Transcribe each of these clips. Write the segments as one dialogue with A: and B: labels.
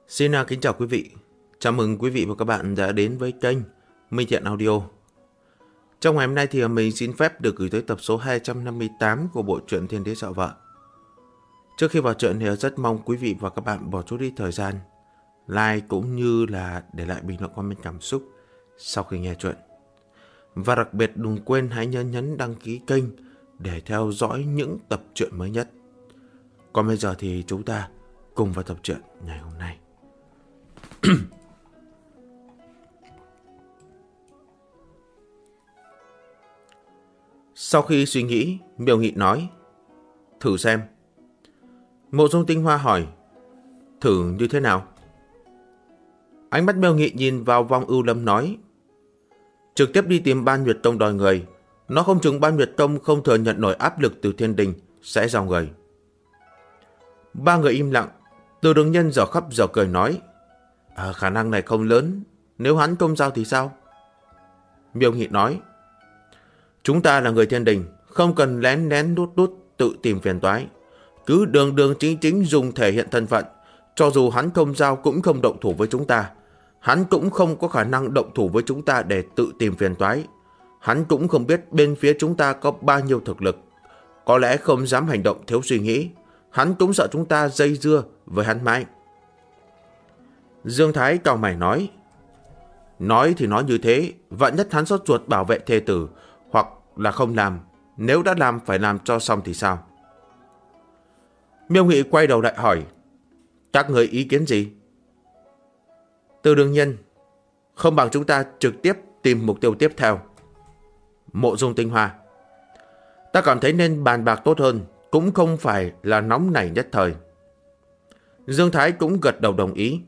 A: Xin kính chào quý vị. Chào mừng quý vị và các bạn đã đến với kênh Minh Thiện Audio. Trong ngày hôm nay thì mình xin phép được gửi tới tập số 258 của bộ truyện Thiên Đế Dạo Vợ. Trước khi vào truyện thì rất mong quý vị và các bạn bỏ chút ít thời gian like cũng như là để lại bình luận comment cảm xúc sau khi nghe truyện. Và đặc biệt đừng quên hãy nhấn đăng ký kênh để theo dõi những tập truyện mới nhất. Còn bây giờ thì chúng ta cùng vào tập truyện ngày hôm nay. Sau khi suy nghĩ, Miêu Nghị nói: thử xem. Mộ Dung Tinh Hoa hỏi: thử như thế nào? Ánh mắt Miêu Nghị nhìn vào Vong Ưu Lâm nói: trực tiếp đi tìm Ban Nguyệt Tông đòi người. Nó không chừng Ban Nguyệt Tông không thừa nhận nổi áp lực từ Thiên Đình, sẽ giao người. Ba người im lặng. Từ Đường Nhân giờ khóc giờ cười nói: khả năng này không lớn. Nếu hắn không giao thì sao? Miêu Nghị nói: chúng ta là người Thiên Đình, không cần lén lén đút đút tự tìm phiền toái. Cứ đường đường chính chính dùng thể hiện thân phận. Cho dù hắn không giao cũng không động thủ với chúng ta. Hắn cũng không có khả năng động thủ với chúng ta để tự tìm phiền toái. Hắn cũng không biết bên phía chúng ta có bao nhiêu thực lực. Có lẽ không dám hành động thiếu suy nghĩ. Hắn cũng sợ chúng ta dây dưa với hắn mãi. Dương Thái cau mày nói: nói thì nói như thế, vạn nhất hắn sốt ruột bảo vệ thê tử, hoặc là không làm. Nếu đã làm phải làm cho xong thì sao? Miêu Nghị quay đầu lại hỏi: các người ý kiến gì? Từ Đường Nhân: không bằng chúng ta trực tiếp tìm mục tiêu tiếp theo. Mộ Dung Tinh Hoa: ta cảm thấy nên bàn bạc tốt hơn, cũng không phải là nóng nảy nhất thời. Dương Thái cũng gật đầu đồng ý.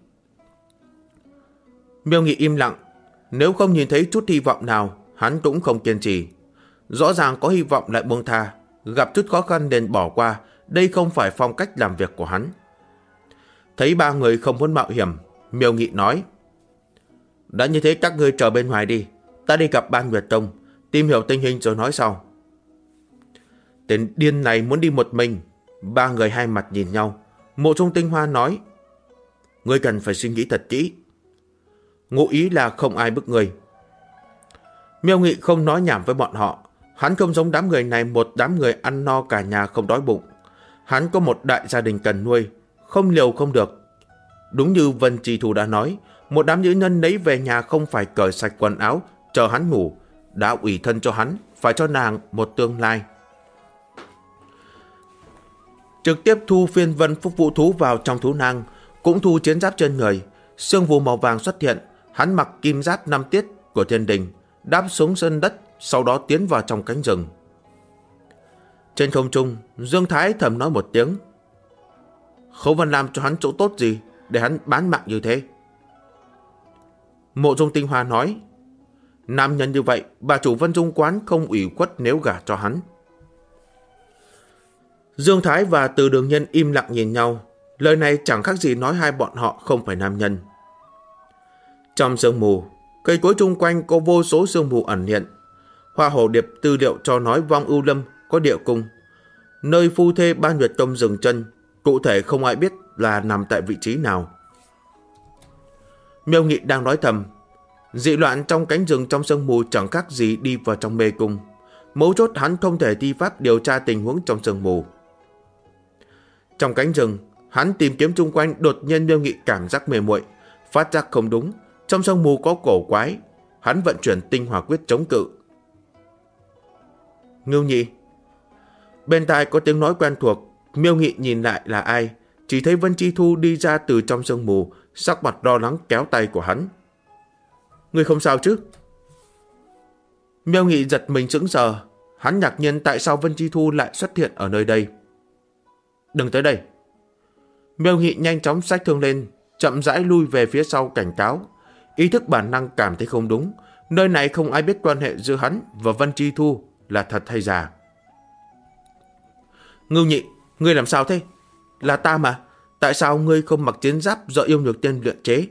A: Miêu Nghị im lặng. Nếu không nhìn thấy chút hy vọng nào, hắn cũng không kiên trì. Rõ ràng có hy vọng lại buông tha, gặp chút khó khăn nên bỏ qua. Đây không phải phong cách làm việc của hắn. Thấy ba người không muốn mạo hiểm, Miêu Nghị nói: đã như thế các ngươi chờ bên ngoài đi. Ta đi gặp Ban Nguyệt Tông, tìm hiểu tình hình rồi nói sau. Tên điên này muốn đi một mình. Ba người hai mặt nhìn nhau. Mộ Dung Tinh Hoa nói: ngươi cần phải suy nghĩ thật kỹ. Ngụ ý là không ai bức ngươi. Miêu Nghị không nói nhảm với bọn họ. Hắn không giống đám người này, một đám người ăn no cả nhà không đói bụng. Hắn có một đại gia đình cần nuôi, không liều không được. Đúng như Vân Chi Thu đã nói, một đám nữ nhân lấy về nhà không phải cởi sạch quần áo chờ hắn ngủ, đã ủy thân cho hắn, phải cho nàng một tương lai. Trực tiếp thu phiên vân phúc vũ thú vào trong thú nang, cũng thu chiến giáp trên người. Sương mù màu vàng xuất hiện. Hắn mặc kim giáp 5 tiết của Thiên Đình, đáp xuống sân đất, sau đó tiến vào trong cánh rừng. Trên không trung, Dương Thái thầm nói một tiếng: Khấu Vân Lam cho hắn chỗ tốt gì để hắn bán mạng như thế? Mộ Dung Tinh Hoa nói: nam nhân như vậy, bà chủ Vân Dung quán không ủy khuất nếu gả cho hắn. Dương Thái và Từ Đường Nhân im lặng nhìn nhau. Lời này chẳng khác gì nói hai bọn họ không phải nam nhân. Trong sương mù, cây cối chung quanh có vô số sương mù ẩn hiện. Hoa Hổ Điệp tư liệu cho nói Vong Ưu Lâm có địa cung, nơi phu thê Ban Nguyệt Tông dừng chân. Cụ thể không ai biết là nằm tại vị trí nào. Miêu Nghị đang nói thầm. Dị loạn trong cánh rừng trong sương mù chẳng khác gì đi vào trong mê cung. Mấu chốt hắn không thể thi pháp điều tra tình huống trong sương mù. Trong cánh rừng, hắn tìm kiếm chung quanh, đột nhiên Miêu Nghị cảm giác mê muội, phát giác không đúng. Trong sương mù có cổ quái. Hắn vận chuyển tinh hỏa quyết chống cự. Ngưu Nhị. Bên tai có tiếng nói quen thuộc. Miêu Nghị nhìn lại là ai, chỉ thấy Vân Chi Thu đi ra từ trong sương mù, sắc mặt lo lắng kéo tay của hắn. Ngươi không sao chứ? Miêu Nghị giật mình sững sờ. Hắn ngạc nhiên tại sao Vân Chi Thu lại xuất hiện ở nơi đây. Đừng tới đây. Miêu Nghị nhanh chóng xách thương lên, chậm rãi lui về phía sau cảnh cáo. Ý thức bản năng cảm thấy không đúng. Nơi này không ai biết quan hệ giữa hắn và Vân Chi Thu là thật hay giả. Ngưu Nhị, ngươi làm sao thế? Là ta mà. Tại sao ngươi không mặc chiến giáp do yêu nhược tiên luyện chế?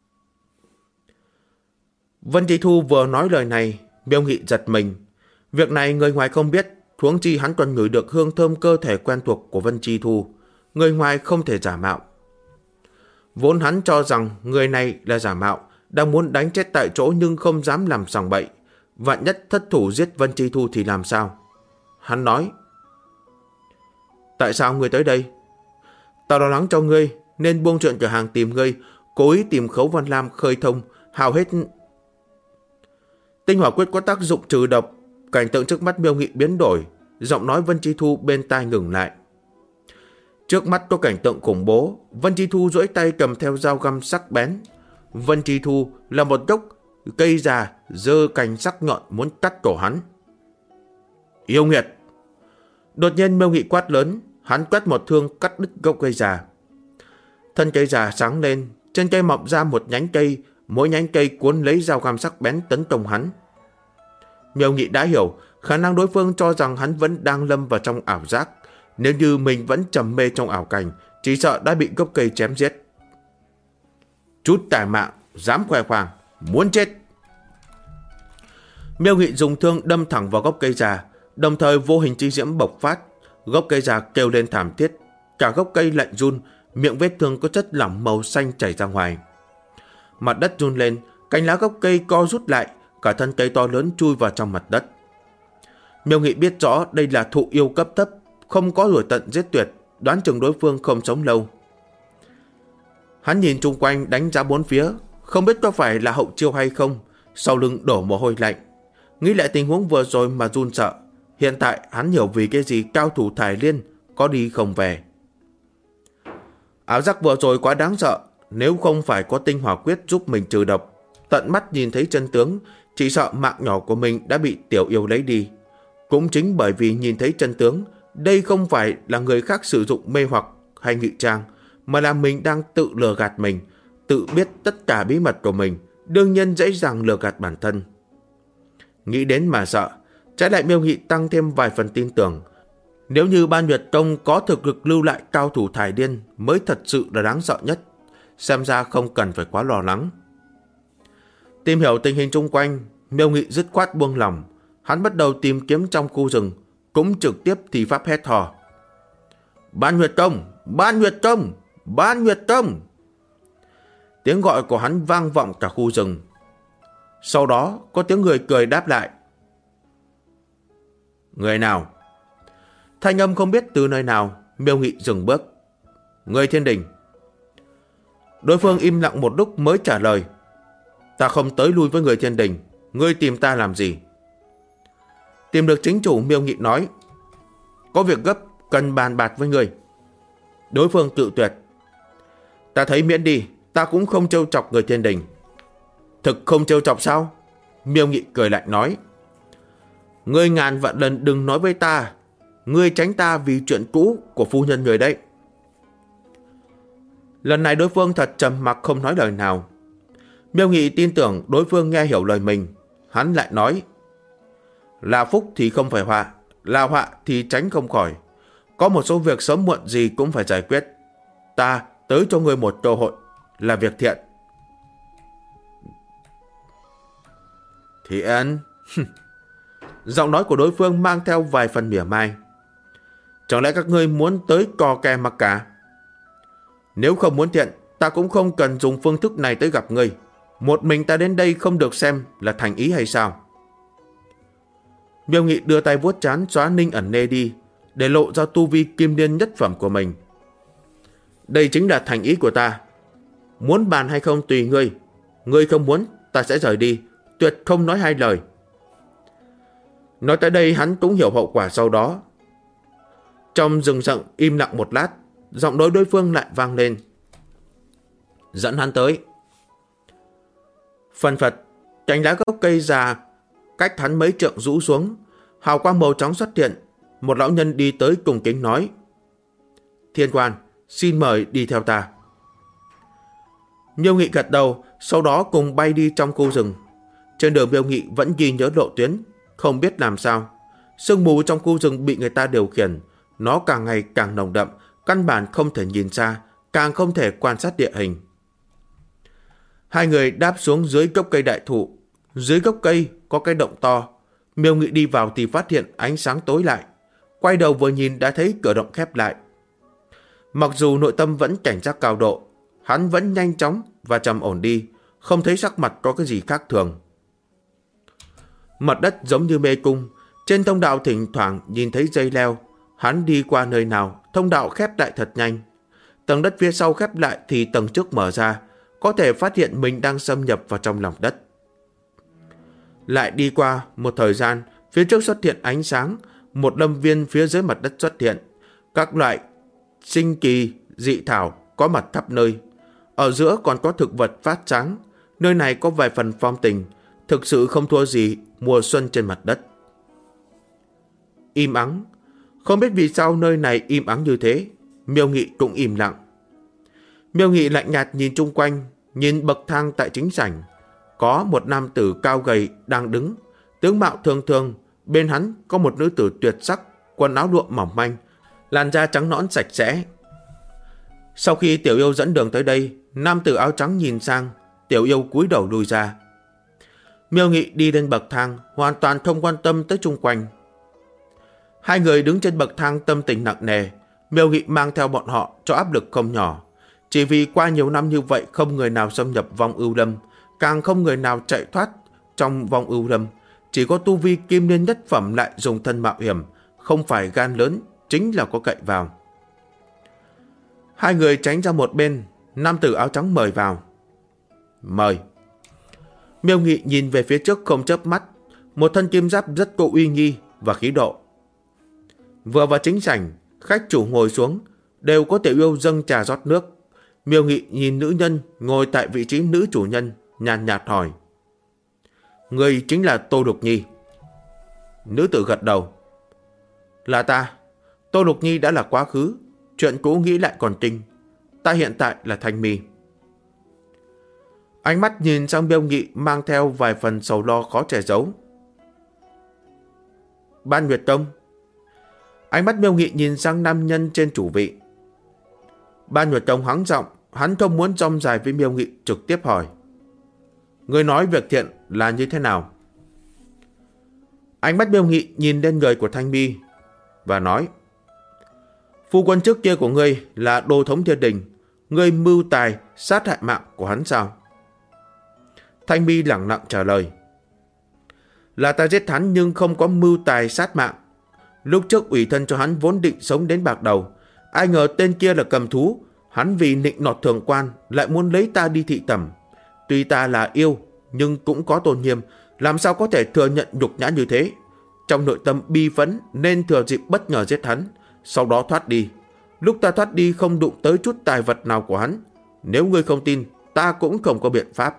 A: Vân Chi Thu vừa nói lời này, Miêu Nghị giật mình. Việc này người ngoài không biết, huống chi hắn còn ngửi được hương thơm cơ thể quen thuộc của Vân Chi Thu. Người ngoài không thể giả mạo. Vốn hắn cho rằng người này là giả mạo, đang muốn đánh chết tại chỗ nhưng không dám làm sằng bậy. Vạn nhất thất thủ giết Vân Chi Thu thì làm sao? Hắn nói: tại sao ngươi tới đây? Ta lo lắng cho ngươi nên buông chuyện cửa hàng tìm ngươi, cố ý tìm Khấu Văn Lam khơi thông, hao hết. Tinh hỏa quyết có tác dụng trừ độc. Cảnh tượng trước mắt Miêu Nghị biến đổi, giọng nói Vân Chi Thu bên tai ngừng lại. Trước mắt có cảnh tượng khủng bố. Vân Chi Thu duỗi tay cầm theo dao găm sắc bén. Vân Chi Thu là một gốc cây già giơ cành sắc nhọn muốn cắt cổ hắn. Yêu nghiệt! Đột nhiên Miêu Nghị quát lớn, hắn quét một thương cắt đứt gốc cây già. Thân cây già sáng lên, trên cây mọc ra một nhánh cây, mỗi nhánh cây cuốn lấy dao găm sắc bén tấn công hắn. Miêu Nghị đã hiểu khả năng đối phương cho rằng hắn vẫn đang lâm vào trong ảo giác. Nếu như mình vẫn trầm mê trong ảo cảnh, chỉ sợ đã bị gốc cây chém giết. Chút tài mạng, dám khoe khoang, muốn chết! Miêu Nghị dùng thương đâm thẳng vào gốc cây già, đồng thời vô hình chi diễm bộc phát. Gốc cây già kêu lên thảm thiết, cả gốc cây lạnh run, miệng vết thương có chất lỏng màu xanh chảy ra ngoài. Mặt đất run lên, cành lá gốc cây co rút lại, cả thân cây to lớn chui vào trong mặt đất. Miêu Nghị biết rõ đây là thụ yêu cấp thấp, không có đuổi tận giết tuyệt, đoán chừng đối phương không sống lâu. Hắn nhìn chung quanh đánh giá bốn phía, không biết có phải là hậu chiêu hay không, sau lưng đổ mồ hôi lạnh. Nghĩ lại tình huống vừa rồi mà run sợ. Hiện tại hắn hiểu vì cái gì cao thủ Thải Liên có đi không về. Ảo giác vừa rồi quá đáng sợ. Nếu không phải có tinh hỏa quyết giúp mình trừ độc, tận mắt nhìn thấy chân tướng, chỉ sợ mạng nhỏ của mình đã bị tiểu yêu lấy đi. Cũng chính bởi vì nhìn thấy chân tướng, đây không phải là người khác sử dụng mê hoặc hay ngụy trang, mà là mình đang tự lừa gạt mình, tự biết tất cả bí mật của mình, đương nhiên dễ dàng lừa gạt bản thân. Nghĩ đến mà sợ, trái lại Miêu Nghị tăng thêm vài phần tin tưởng. Nếu như Ban Nguyệt Tông có thực lực lưu lại cao thủ Thải Liên mới thật sự là đáng sợ nhất, xem ra không cần phải quá lo lắng. Tìm hiểu tình hình chung quanh, Miêu Nghị dứt khoát buông lòng. Hắn bắt đầu tìm kiếm trong khu rừng, cũng trực tiếp thì pháp hét hò: Ban Nguyệt Tông! Ban Nguyệt Tông! Ban Nguyệt Tông! Tiếng gọi của hắn vang vọng cả khu rừng. Sau đó có tiếng người cười đáp lại: Người nào? Thanh âm không biết từ nơi nào. Miêu Nghị dừng bước: Người Thiên Đình. Đối phương im lặng một lúc mới trả lời: Ta không tới lui với người Thiên Đình. Ngươi tìm ta làm gì? Tìm được chính chủ, Miêu Nghị nói: Có việc gấp, cần bàn bạc với ngươi. Đối phương cự tuyệt: Ta thấy miễn đi, ta cũng không trêu chọc người Thiên Đình. Thực không trêu chọc sao? Miêu Nghị cười lại nói: Ngươi ngàn vạn lần đừng nói với ta. Ngươi tránh ta vì chuyện cũ của phu nhân người đấy. Lần này đối phương thật trầm mặc không nói lời nào. Miêu Nghị tin tưởng đối phương nghe hiểu lời mình. Hắn lại nói: Là phúc thì không phải họa, là họa thì tránh không khỏi. Có một số việc sớm muộn gì cũng phải giải quyết. Ta tới cho ngươi một cơ hội, là việc thiện. Thiện? Giọng nói của đối phương mang theo vài phần mỉa mai. Chẳng lẽ các ngươi muốn tới cò kè mặc cả? Nếu không muốn thiện, ta cũng không cần dùng phương thức này tới gặp ngươi. Một mình ta đến đây không được xem là thành ý hay sao? Miêu Nghị đưa tay vuốt trán xóa ninh ẩn nê đi, để lộ ra tu vi kim liên nhất phẩm của mình. Đây chính là thành ý của ta. Muốn bàn hay không tùy ngươi. Ngươi không muốn, ta sẽ rời đi, tuyệt không nói hai lời. Nói tới đây hắn cũng hiểu hậu quả sau đó. Trong rừng rậm im lặng một lát, giọng nói đối phương lại vang lên: Dẫn hắn tới. Phần phật, cành lá gốc cây già cách hắn mấy trượng rũ xuống, hào quang màu trắng xuất hiện. Một lão nhân đi tới cùng kính nói: Thiên quan, xin mời đi theo ta. Miêu Nghị gật đầu, sau đó cùng bay đi trong khu rừng. Trên đường Miêu Nghị vẫn ghi nhớ lộ tuyến, không biết làm sao. Sương mù trong khu rừng bị người ta điều khiển, nó càng ngày càng nồng đậm, căn bản không thể nhìn xa, càng không thể quan sát địa hình. Hai người đáp xuống dưới gốc cây đại thụ. Dưới gốc cây có cái động to. Miêu Nghị đi vào thì phát hiện ánh sáng tối lại. Quay đầu vừa nhìn đã thấy cửa động khép lại. Mặc dù nội tâm vẫn cảnh giác cao độ, hắn vẫn nhanh chóng và trầm ổn đi, không thấy sắc mặt có cái gì khác thường. Mặt đất giống như mê cung, trên thông đạo thỉnh thoảng nhìn thấy dây leo. Hắn đi qua nơi nào, thông đạo khép lại thật nhanh. Tầng đất phía sau khép lại thì tầng trước mở ra, có thể phát hiện mình đang xâm nhập vào trong lòng đất. Lại đi qua một thời gian, phía trước xuất hiện ánh sáng, một lâm viên phía dưới mặt đất xuất hiện. Các loại sinh kỳ, dị thảo có mặt khắp nơi. Ở giữa còn có thực vật phát sáng. Nơi này có vài phần phong tình, thực sự không thua gì mùa xuân trên mặt đất. Im ắng. Không biết vì sao nơi này im ắng như thế. Miêu Nghị cũng im lặng. Miêu Nghị lạnh nhạt nhìn chung quanh, nhìn bậc thang tại chính sảnh. Có một nam tử cao gầy đang đứng, tướng mạo thường thường. Bên hắn có một nữ tử tuyệt sắc, quần áo lụa mỏng manh, làn da trắng nõn sạch sẽ. Sau khi Tiểu Yêu dẫn đường tới đây, nam tử áo trắng nhìn sang, Tiểu Yêu cúi đầu lùi ra. Miêu Nghị đi lên bậc thang, hoàn toàn không quan tâm tới chung quanh. Hai người đứng trên bậc thang tâm tình nặng nề. Miêu Nghị mang theo bọn họ cho áp lực không nhỏ. Chỉ vì qua nhiều năm như vậy không người nào xâm nhập vong ưu lâm, càng không người nào chạy thoát trong vong ưu lâm. Chỉ có tu vi kim liên nhất phẩm lại dùng thân mạo hiểm, không phải gan lớn, chính là có cậy vào. Hai người tránh ra một bên, nam tử áo trắng mời vào. Mời. Miêu Nghị nhìn về phía trước không chớp mắt, một thân kim giáp rất có uy nghi và khí độ. Vừa vào chính sảnh, khách chủ ngồi xuống, đều có Tiểu Yêu dâng trà rót nước. Miêu Nghị nhìn nữ nhân ngồi tại vị trí nữ chủ nhân, nhàn nhạt hỏi. Người chính là Tô Lục Nhi. Nữ tử gật đầu. Là ta. Tô Lục Nhi đã là quá khứ, chuyện cũ nghĩ lại còn tinh. Ta hiện tại là Thanh Mi. Ánh mắt nhìn sang Miêu Nghị mang theo vài phần sầu lo khó che giấu. Ban Nguyệt Tông. Ánh mắt Miêu Nghị nhìn sang nam nhân trên chủ vị. Ban Nguyệt Tông hắng giọng, hắn không muốn rong dài với Miêu Nghị, trực tiếp hỏi. Người nói việc thiện là như thế nào? Ánh mắt Miêu Nghị nhìn lên người của Thanh Mi và nói. Phu quân trước kia của ngươi là Đô Thống Thiên Đình, ngươi mưu tài sát hại mạng của hắn sao? Thanh Mi lẳng lặng trả lời. Là ta giết hắn nhưng không có mưu tài sát mạng. Lúc trước ủy thân cho hắn vốn định sống đến bạc đầu, ai ngờ tên kia là cầm thú. Hắn vì nịnh nọt thượng quan lại muốn lấy ta đi thị tẩm. Tuy ta là yêu nhưng cũng có tôn nghiêm, làm sao có thể thừa nhận nhục nhã như thế. Trong nội tâm bi phẫn nên thừa dịp bất ngờ giết hắn, sau đó thoát đi. Lúc ta thoát đi không đụng tới chút tài vật nào của hắn. Nếu ngươi không tin, ta cũng không có biện pháp.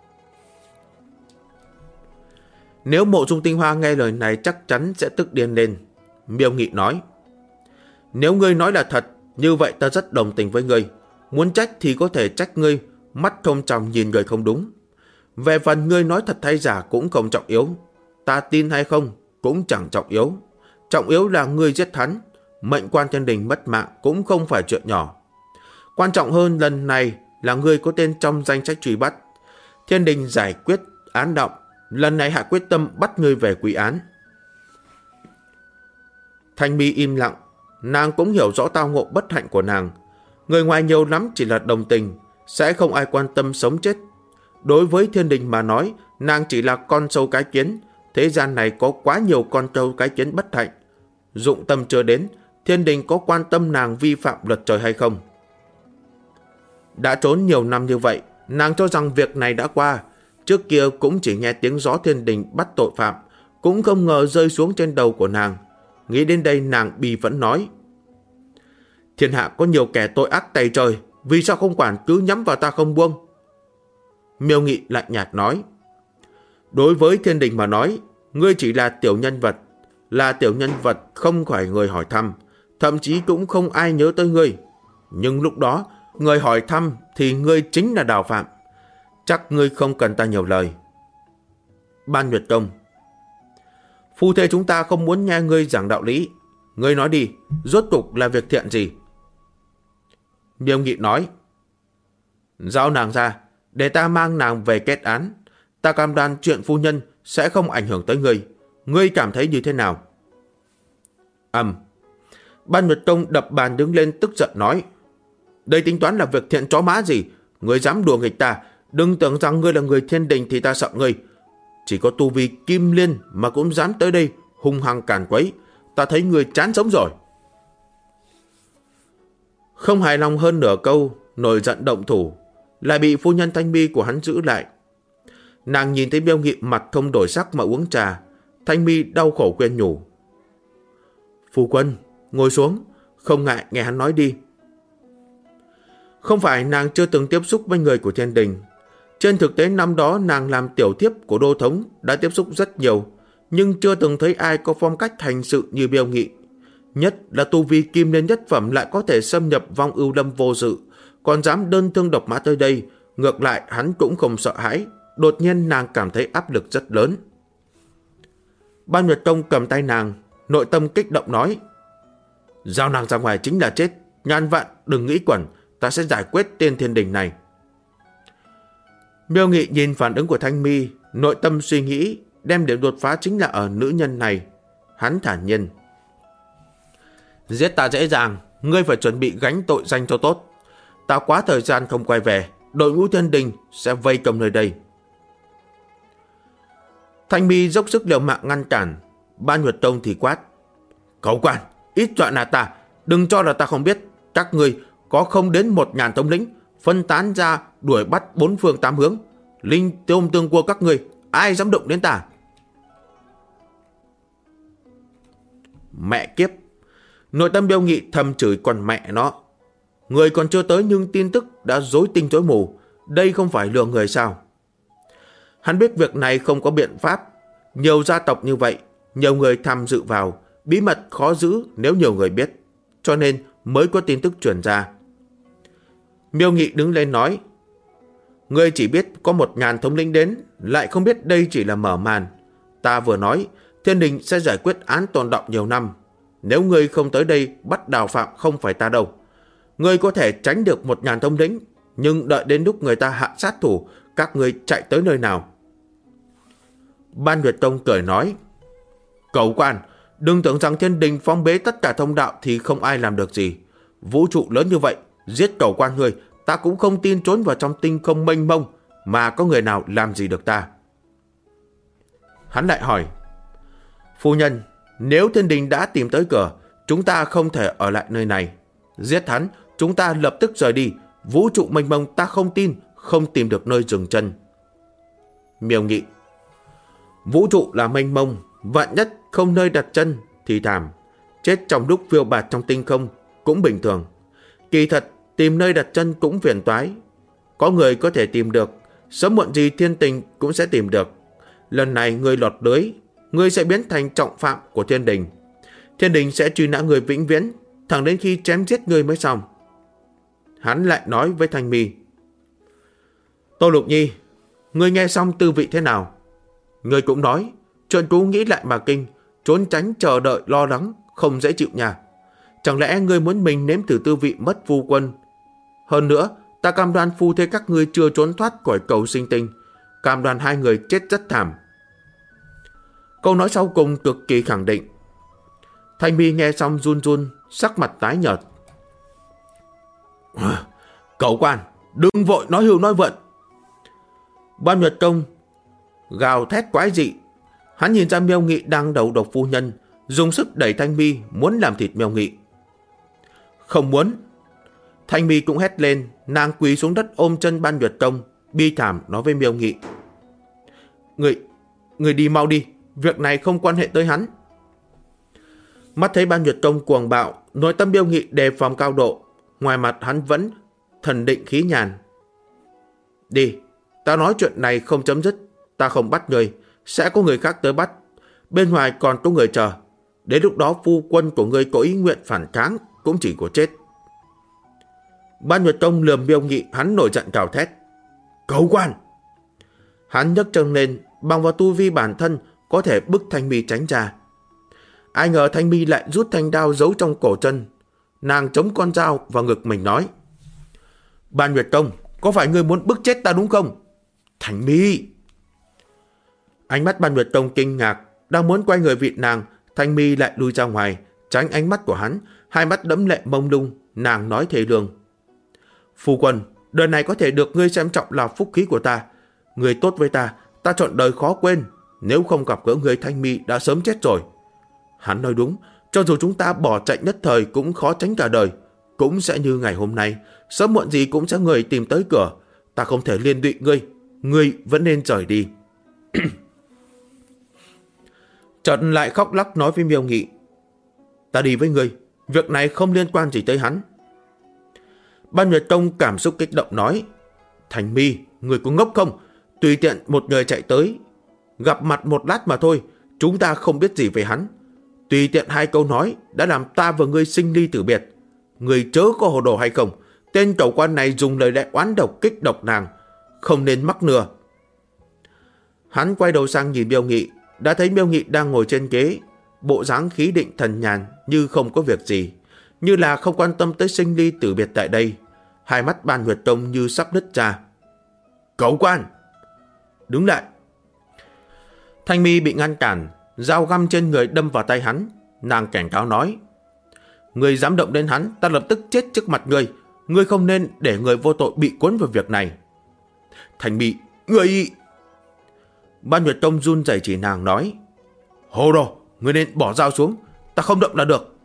A: Nếu Mộ Dung Tinh Hoa nghe lời này chắc chắn sẽ tức điên lên. Miêu Nghị nói. Nếu ngươi nói là thật, như vậy ta rất đồng tình với ngươi. Muốn trách thì có thể trách ngươi, mắt không tròng nhìn người không đúng. Về phần ngươi nói thật hay giả cũng không trọng yếu. Ta tin hay không cũng chẳng trọng yếu. Trọng yếu là ngươi giết hắn. Mệnh quan Thiên Đình mất mạng cũng không phải chuyện nhỏ. Quan trọng hơn lần này là ngươi có tên trong danh sách truy bắt. Thiên Đình giải quyết án động, lần này hạ quyết tâm bắt ngươi về quy án. Thanh Mi im lặng. Nàng cũng hiểu rõ tao ngộ bất hạnh của nàng. Người ngoài nhiều lắm chỉ là đồng tình, sẽ không ai quan tâm sống chết. Đối với Thiên Đình mà nói, nàng chỉ là con sâu cái kiến. Thế gian này có quá nhiều con trâu cái kiến bất hạnh. Dụng tâm chưa đến, Thiên Đình có quan tâm nàng vi phạm luật trời hay không? Đã trốn nhiều năm như vậy, nàng cho rằng việc này đã qua. Trước kia cũng chỉ nghe tiếng gió Thiên Đình bắt tội phạm, cũng không ngờ rơi xuống trên đầu của nàng. Nghĩ đến đây nàng bi vẫn nói. Thiên hạ có nhiều kẻ tội ác tày trời, vì sao không quản cứ nhắm vào ta không buông? Miêu Nghị lạnh nhạt nói. Đối với Thiên Đình mà nói, ngươi chỉ là tiểu nhân vật. Là tiểu nhân vật không phải người hỏi thăm, thậm chí cũng không ai nhớ tới ngươi. Nhưng lúc đó, người hỏi thăm thì ngươi chính là Đào Phạm. Chắc ngươi không cần ta nhiều lời. Ban Nguyệt Công. Phu thê chúng ta không muốn nghe ngươi giảng đạo lý. Ngươi nói đi, rốt cục là việc thiện gì? Miêu Nghị nói. Giao nàng ra, để ta mang nàng về kết án. Ta cam đoan chuyện phu nhân sẽ không ảnh hưởng tới ngươi. Ngươi cảm thấy như thế nào? Ban Nguyệt Công đập bàn đứng lên tức giận nói. Đây tính toán là việc thiện chó má gì? Ngươi dám đùa nghịch ta, đừng tưởng rằng ngươi là người thiên đình thì ta sợ ngươi. Chỉ có tu vi kim liên mà cũng dám tới đây hung hăng càn quấy. Ta thấy ngươi chán sống rồi. Không hài lòng hơn nửa câu, nổi giận động thủ, lại bị phu nhân Thanh Mi của hắn giữ lại. Nàng nhìn thấy Miêu Nghị mặt không đổi sắc mà uống trà. Thanh Mi đau khổ khuyên nhủ. Phu quân, ngồi xuống, không ngại nghe hắn nói đi. Không phải nàng chưa từng tiếp xúc với người của thiên đình. Trên thực tế năm đó nàng làm tiểu thiếp của đô thống đã tiếp xúc rất nhiều, nhưng chưa từng thấy ai có phong cách hành sự như Miêu Nghị. Nhất là tu vi kim liên nhất phẩm lại có thể xâm nhập vong ưu lâm vô sự, còn dám đơn thương độc mã tới đây. Ngược lại hắn cũng không sợ hãi. Đột nhiên nàng cảm thấy áp lực rất lớn. Ban Nguyệt Tông cầm tay nàng, nội tâm kích động nói. Giao nàng ra ngoài chính là chết. Ngàn vạn đừng nghĩ quẩn, ta sẽ giải quyết tên thiên đình này. Miêu Nghị nhìn phản ứng của Thanh Mi, nội tâm suy nghĩ, đem điểm đột phá chính là ở nữ nhân này. Hắn thản nhiên. Giết ta dễ dàng, ngươi phải chuẩn bị gánh tội danh cho tốt. Ta quá thời gian không quay về, đội ngũ thiên đình sẽ vây công nơi đây. Thanh Mi dốc sức liều mạng ngăn cản. Ban Nguyệt Tông thì quát. Cẩu quan, ít dọa nạt ta, đừng cho là ta không biết. Các ngươi có không đến 1000 thống lĩnh, phân tán ra đuổi bắt 4 phương 8 hướng. Linh tôm tương của các ngươi, ai dám động đến ta? Mẹ kiếp! Nội tâm Miêu Nghị thầm chửi con mẹ nó. Người còn chưa tới nhưng tin tức đã rối tinh rối mù. Đây không phải lừa người sao? Hắn biết việc này không có biện pháp. Nhiều gia tộc như vậy, nhiều người tham dự vào, bí mật khó giữ nếu nhiều người biết. Cho nên mới có tin tức truyền ra. Miêu Nghị đứng lên nói. Ngươi chỉ biết có 1000 thống lĩnh đến, lại không biết đây chỉ là mở màn. Ta vừa nói, thiên đình sẽ giải quyết án tồn đọng nhiều năm. Nếu ngươi không tới đây bắt Đào Phạm không phải ta đâu. Ngươi có thể tránh được 1000 thống lĩnh, nhưng đợi đến lúc người ta hạ sát thủ, các ngươi chạy tới nơi nào? Ban Nguyệt Tông cười nói. Cẩu quan, đừng tưởng rằng thiên đình phong bế tất cả thông đạo thì không ai làm được gì. Vũ trụ lớn như vậy, giết cẩu quan ngươi, ta cũng không tin trốn vào trong tinh không mênh mông mà có người nào làm gì được ta. Hắn lại hỏi. Phu nhân, nếu thiên đình đã tìm tới cửa, chúng ta không thể ở lại nơi này. Giết hắn, chúng ta lập tức rời đi. Vũ trụ mênh mông ta không tin, không tìm được nơi dừng chân. Miêu Nghị. Vũ trụ là mênh mông, vạn nhất không nơi đặt chân thì thảm. Chết trong lúc phiêu bạt trong tinh không cũng bình thường. Kỳ thật tìm nơi đặt chân cũng phiền toái. Có người có thể tìm được, sớm muộn gì thiên đình cũng sẽ tìm được. Lần này ngươi lọt lưới, ngươi sẽ biến thành trọng phạm của thiên đình. Thiên đình sẽ truy nã người vĩnh viễn, thẳng đến khi chém giết ngươi mới xong. Hắn lại nói với Thanh Mi. Tô Lục Nhi, ngươi nghe xong tư vị thế nào? Ngươi cũng nói, chuyện cũ nghĩ lại mà kinh, trốn tránh chờ đợi lo lắng, không dễ chịu nha. Chẳng lẽ ngươi muốn mình nếm thử tư vị mất phu quân? Hơn nữa, ta cam đoan phu thê các ngươi chưa trốn thoát khỏi cầu sinh tinh. Cam đoan hai người chết rất thảm. Câu nói sau cùng cực kỳ khẳng định. Thanh Mi nghe xong run run, sắc mặt tái nhợt. Cẩu quan, đừng vội nói hưu nói vận. Ban Nguyệt Công gào thét quái dị. Hắn nhìn ra Miêu Nghị đang đầu độc phu nhân, dùng sức đẩy Thanh Mi muốn làm thịt Miêu Nghị. Không muốn. Thanh Mi cũng hét lên, nàng quỳ xuống đất ôm chân Ban Nguyệt Công, bi thảm nói với Miêu Nghị. Người đi mau đi, việc này không quan hệ tới hắn. Mắt thấy Ban Nguyệt Công cuồng bạo, nội tâm Miêu Nghị đề phòng cao độ, ngoài mặt hắn vẫn thần định khí nhàn. Đi, ta nói chuyện này không chấm dứt, ta không bắt người, sẽ có người khác tới bắt. Bên ngoài còn có người chờ. Đến lúc đó phu quân của ngươi có ý nguyện phản kháng cũng chỉ có chết. Ban Nguyệt Công lườm Miêu Nghị, hắn nổi giận gào thét. Cẩu quan! Hắn nhấc chân lên, bằng vào tu vi bản thân có thể bức Thanh Mi tránh ra. Ai ngờ Thanh Mi lại rút thanh đao giấu trong cổ chân. Nàng chống con dao vào ngực mình nói. Ban Nguyệt Công, có phải ngươi muốn bức chết ta đúng không? Thanh Mi! Ánh mắt Ban Nguyệt Công kinh ngạc, đang muốn quay người vịn nàng, Thanh Mi lại lui ra ngoài, tránh ánh mắt của hắn, hai mắt đẫm lệ mông lung, nàng nói thề lương. Phu quân, đời này có thể được ngươi xem trọng là phúc khí của ta. Ngươi tốt với ta, ta trọn đời khó quên. Nếu không gặp gỡ ngươi, Thanh Mi đã sớm chết rồi. Hắn nói đúng, cho dù chúng ta bỏ chạy nhất thời cũng khó tránh cả đời. Cũng sẽ như ngày hôm nay, sớm muộn gì cũng sẽ người tìm tới cửa. Ta không thể liên lụy ngươi, ngươi vẫn nên rời đi. Trần lại khóc lóc nói với Miêu Nghị, ta đi với ngươi, việc này không liên quan gì tới hắn. Ban Nguyệt Tông cảm xúc kích động nói, Thành Mi, người có ngốc không? Tùy tiện một người chạy tới, gặp mặt một lát mà thôi, chúng ta không biết gì về hắn. Tùy tiện hai câu nói đã làm ta và ngươi sinh ly tử biệt. Người chớ có hồ đồ hay không? Tên cẩu quan này dùng lời lẽ oán độc kích độc nàng, không nên mắc lừa. Hắn quay đầu sang nhìn Miêu Nghị, đã thấy Miêu Nghị đang ngồi trên ghế, bộ dáng khí định thần nhàn như không có việc gì, như là không quan tâm tới sinh ly tử biệt tại đây. Hai mắt Ban Nguyệt Tông như sắp nứt ra. Cẩu quan! Đứng lại! Thanh Mi bị ngăn cản, dao găm trên người đâm vào tay hắn. Nàng cảnh cáo nói, người dám động đến hắn, ta lập tức chết trước mặt ngươi. Ngươi không nên để người vô tội bị cuốn vào việc này. Thanh Mi, ngươi... Ban Nguyệt Tông run rẩy chỉ nàng nói, hồ đồ, ngươi nên bỏ dao xuống, ta không động là được.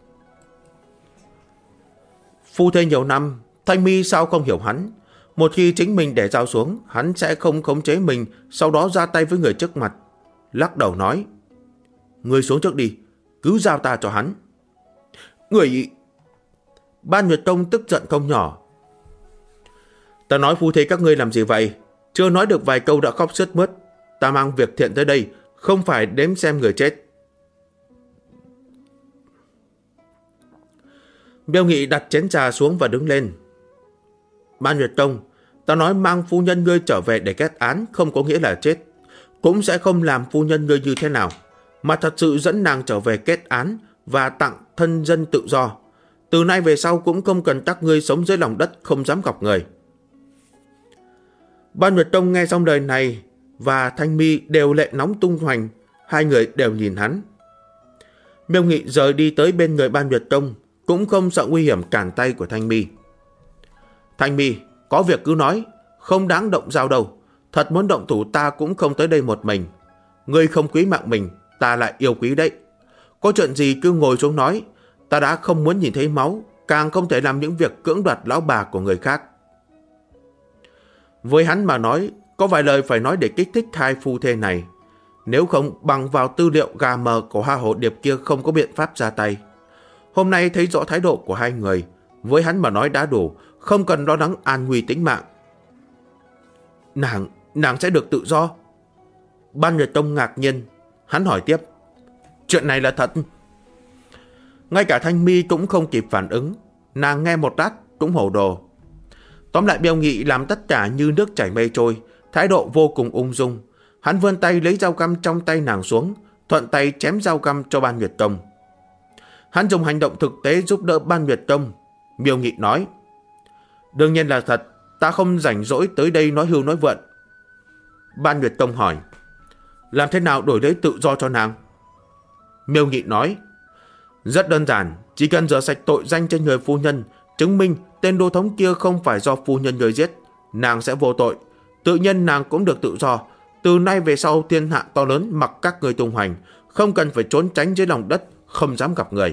A: Phu thê nhiều năm, Thanh Mi sao không hiểu hắn. Một khi chính mình để dao xuống, hắn sẽ không khống chế mình, sau đó ra tay với người trước mặt. Lắc đầu nói, ngươi xuống trước đi, cứ giao ta cho hắn. Người... Ban Nguyệt Tông tức giận không nhỏ. Ta nói phu thê các ngươi làm gì vậy? Chưa nói được vài câu đã khóc sướt mướt. Ta mang việc thiện tới đây, không phải đếm xem người chết. Miêu Nghị đặt chén trà xuống và đứng lên. Ban Nguyệt Tông, ta nói mang phu nhân ngươi trở về để kết án không có nghĩa là chết. Cũng sẽ không làm phu nhân ngươi như thế nào, mà thật sự dẫn nàng trở về kết án và tặng thân dân tự do. Từ nay về sau cũng không cần các ngươi sống dưới lòng đất không dám gặp người. Ban Nguyệt Tông nghe xong lời này và Thanh Mi đều lệ nóng tung hoành. Hai người đều nhìn hắn. Miêu Nghị rời đi tới bên người Ban Nguyệt Tông, cũng không sợ nguy hiểm cản tay của Thanh Mi. Thanh Mi, có việc cứ nói, không đáng động dao đâu. Thật muốn động thủ ta cũng không tới đây một mình. Ngươi không quý mạng mình, ta lại yêu quý đấy. Có chuyện gì cứ ngồi xuống nói. Ta đã không muốn nhìn thấy máu, càng không thể làm những việc cưỡng đoạt lão bà của người khác. Với hắn mà nói, có vài lời phải nói để kích thích hai phu thê này. Nếu không, bằng vào tư liệu gà mờ của Hoa Hổ Điệp kia không có biện pháp ra tay. Hôm nay thấy rõ thái độ của hai người, với hắn mà nói đã đủ, không cần lo lắng an nguy tính mạng. Nàng sẽ được tự do. Ban Nguyệt Tông ngạc nhiên, hắn hỏi tiếp, chuyện này là thật? Ngay cả Thanh Mi cũng không kịp phản ứng, nàng nghe một lát cũng hồ đồ. Tóm lại Miêu Nghị làm tất cả như nước chảy mây trôi, thái độ vô cùng ung dung. Hắn vươn tay lấy dao găm trong tay nàng xuống, thuận tay chém dao găm cho Ban Nguyệt Tông. Hắn dùng hành động thực tế giúp đỡ Ban Nguyệt Tông. Miêu Nghị nói, đương nhiên là thật, ta không rảnh rỗi tới đây nói hưu nói vượn. Ban Nguyệt Tông hỏi, làm thế nào đổi lấy tự do cho nàng? Miêu Nghị nói, rất đơn giản, chỉ cần rửa sạch tội danh trên người phu nhân, chứng minh tên đô thống kia không phải do phu nhân người giết, nàng sẽ vô tội. Tự nhiên nàng cũng được tự do. Từ nay về sau thiên hạ to lớn mặc các người tung hoành, không cần phải trốn tránh dưới lòng đất, không dám gặp người.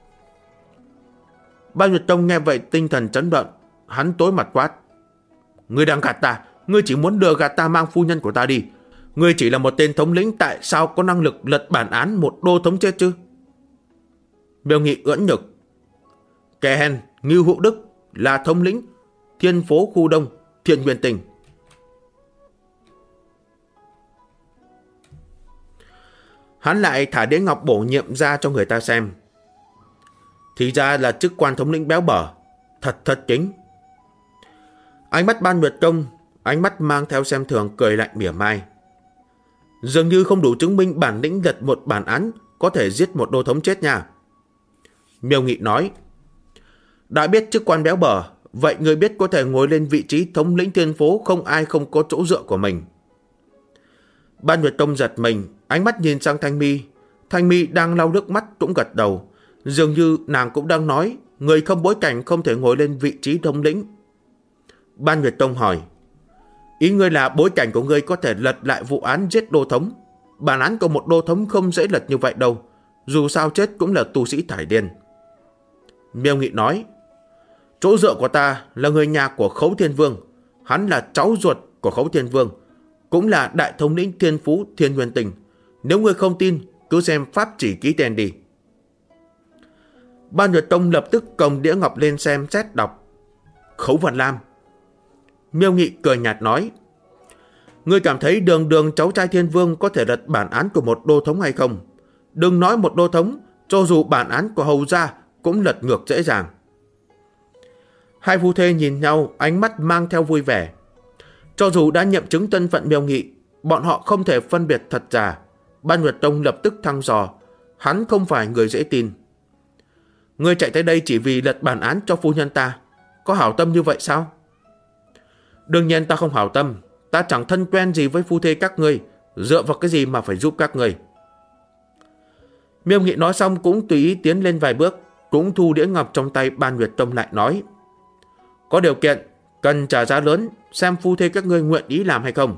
A: Ban Nguyệt Tông nghe vậy tinh thần chấn động, hắn tối mặt quát, ngươi đang gạt ta, ngươi chỉ muốn lừa gạt ta mang phu nhân của ta đi. Ngươi chỉ là một tên thống lĩnh, tại sao có năng lực lật bản án một đô thống chết chứ? Miêu Nghị ưỡn nhực, kẻ hèn Ngưu Hữu Đức là thống lĩnh Thiên Phố khu Đông Thiện Nguyên Tình. Hắn lại thả đĩa ngọc bổ nhiệm ra cho người ta xem. Thì ra là chức quan thống lĩnh béo bở, thật kính. Ánh mắt Ban Nguyệt Tông, ánh mắt mang theo xem thường, cười lạnh mỉa mai. Dường như không đủ chứng minh bản lĩnh lật một bản án có thể giết một đô thống chết nha. Miêu Nghị nói, đã biết chức quan béo bở, vậy người biết có thể ngồi lên vị trí thống lĩnh Thiên Phố, không ai không có chỗ dựa của mình. Ban Nguyệt Tông giật mình, ánh mắt nhìn sang Thanh Mi. Thanh Mi đang lau nước mắt cũng gật đầu, dường như nàng cũng đang nói, người không bối cảnh không thể ngồi lên vị trí thống lĩnh. Ban Nguyệt Tông hỏi, ý ngươi là bối cảnh của ngươi có thể lật lại vụ án giết đô thống. Bản án của một đô thống không dễ lật như vậy đâu, dù sao chết cũng là tu sĩ thải điên. Miêu Nghị nói, chỗ dựa của ta là người nhà của Khấu Thiên Vương. Hắn là cháu ruột của Khấu Thiên Vương, cũng là đại thống lĩnh Thiên Phú Thiên Nguyên Tinh. Nếu ngươi không tin, cứ xem pháp chỉ ký tên đi. Ban Nguyệt Tông lập tức cầm đĩa ngọc lên xem xét đọc. Khấu Vân Lam. Miêu Nghị cười nhạt nói, ngươi cảm thấy Đường Đường cháu trai Thiên Vương có thể lật bản án của một đô thống hay không? Đừng nói một đô thống, cho dù bản án của hầu gia cũng lật ngược dễ dàng. Hai phu thê nhìn nhau, ánh mắt mang theo vui vẻ. Cho dù đã nhậm chứng thân phận Miêu Nghị, bọn họ không thể phân biệt thật giả. Ban Nguyệt Tông lập tức thăm dò, hắn không phải người dễ tin. Ngươi chạy tới đây chỉ vì lật bản án cho phu nhân ta, có hảo tâm như vậy sao? Đương nhiên ta không hảo tâm, ta chẳng thân quen gì với phu thê các ngươi, dựa vào cái gì mà phải giúp các ngươi. Miêu Nghị nói xong cũng tùy ý tiến lên vài bước, cũng thu đĩa ngọc trong tay Ban Nguyệt Tông lại nói, có điều kiện, cần trả giá lớn, xem phu thê các ngươi nguyện ý làm hay không.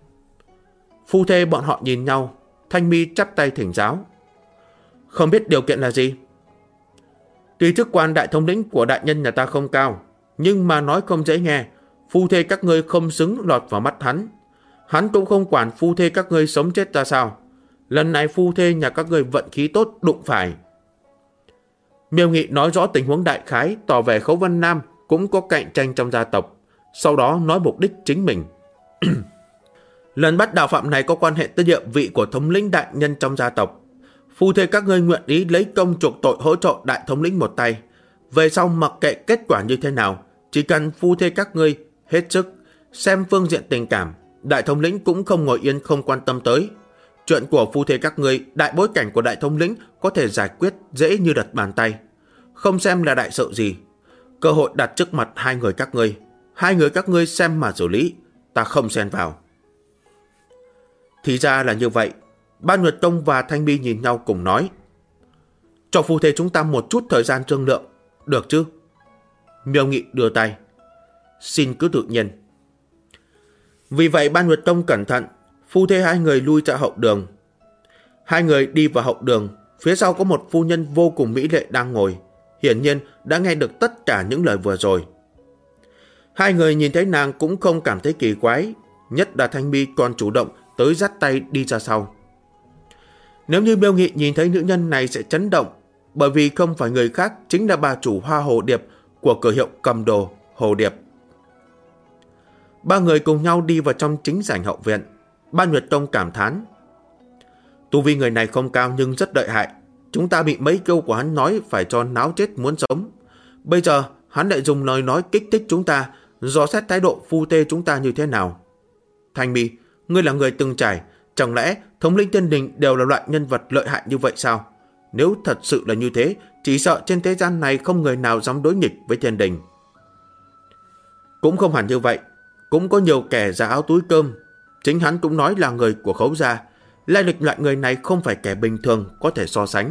A: Phu thê bọn họ nhìn nhau, Thanh Mi chắp tay thỉnh giáo. Không biết điều kiện là gì? Tuy chức quan đại thống lĩnh của đại nhân nhà ta không cao, nhưng mà nói không dễ nghe, phu thê các ngươi không xứng lọt vào mắt hắn. Hắn cũng không quản phu thê các ngươi sống chết ra sao. Lần này phu thê nhà các ngươi vận khí tốt đụng phải. Miêu Nghị nói rõ tình huống đại khái, tỏ vẻ Khấu Vân Nam cũng có cạnh tranh trong gia tộc, sau đó nói mục đích chính mình. Lần bắt đào phạm này có quan hệ tới địa vị của thống lĩnh đại nhân trong gia tộc. Phu thê các ngươi nguyện ý lấy công chuộc tội hỗ trợ đại thống lĩnh một tay. Về sau mặc kệ kết quả như thế nào, chỉ cần phu thê các ngươi hết sức xem phương diện tình cảm, đại thống lĩnh cũng không ngồi yên không quan tâm tới. Chuyện của phu thê các ngươi, đại bối cảnh của đại thống lĩnh có thể giải quyết dễ như đặt bàn tay, không xem là đại sự gì. Cơ hội đặt trước mặt hai người các ngươi xem mà xử lý, ta không xen vào. Thì ra là như vậy. Ban Nguyệt Tông và Thanh Mi nhìn nhau cùng nói, cho phu thê chúng ta một chút thời gian thương lượng, được chứ? Miêu Nghị đưa tay, xin cứ tự nhiên. Vì vậy Ban Nguyệt Tông cẩn thận, phu thê hai người lui ra hậu đường. Hai người đi vào hậu đường, phía sau có một phu nhân vô cùng mỹ lệ đang ngồi, hiển nhiên đã nghe được tất cả những lời vừa rồi. Hai người nhìn thấy nàng cũng không cảm thấy kỳ quái, nhất là Thanh Mi còn chủ động tới dắt tay đi ra sau. Nếu như Miêu Nghị nhìn thấy nữ nhân này sẽ chấn động, bởi vì không phải người khác chính là bà chủ Hoa Hồ Điệp của cửa hiệu cầm đồ Hồ Điệp. Ba người cùng nhau đi vào trong chính sảnh hậu viện. Ban Nguyệt Tông cảm thán, tu vi người này không cao nhưng rất lợi hại. Chúng ta bị mấy câu của hắn nói phải cho náo chết muốn sống. Bây giờ hắn lại dùng lời nói kích thích chúng ta, dò xét thái độ phu thê chúng ta như thế nào. Thanh Mi, ngươi là người từng trải, chẳng lẽ thống lĩnh Thiên Đình đều là loại nhân vật lợi hại như vậy sao? Nếu thật sự là như thế, chỉ sợ trên thế gian này không người nào dám đối nghịch với Thiên Đình. Cũng không hẳn như vậy, cũng có nhiều kẻ giả áo túi cơm. Chính hắn cũng nói là người của Khấu gia. Lai lịch loại người này không phải kẻ bình thường có thể so sánh.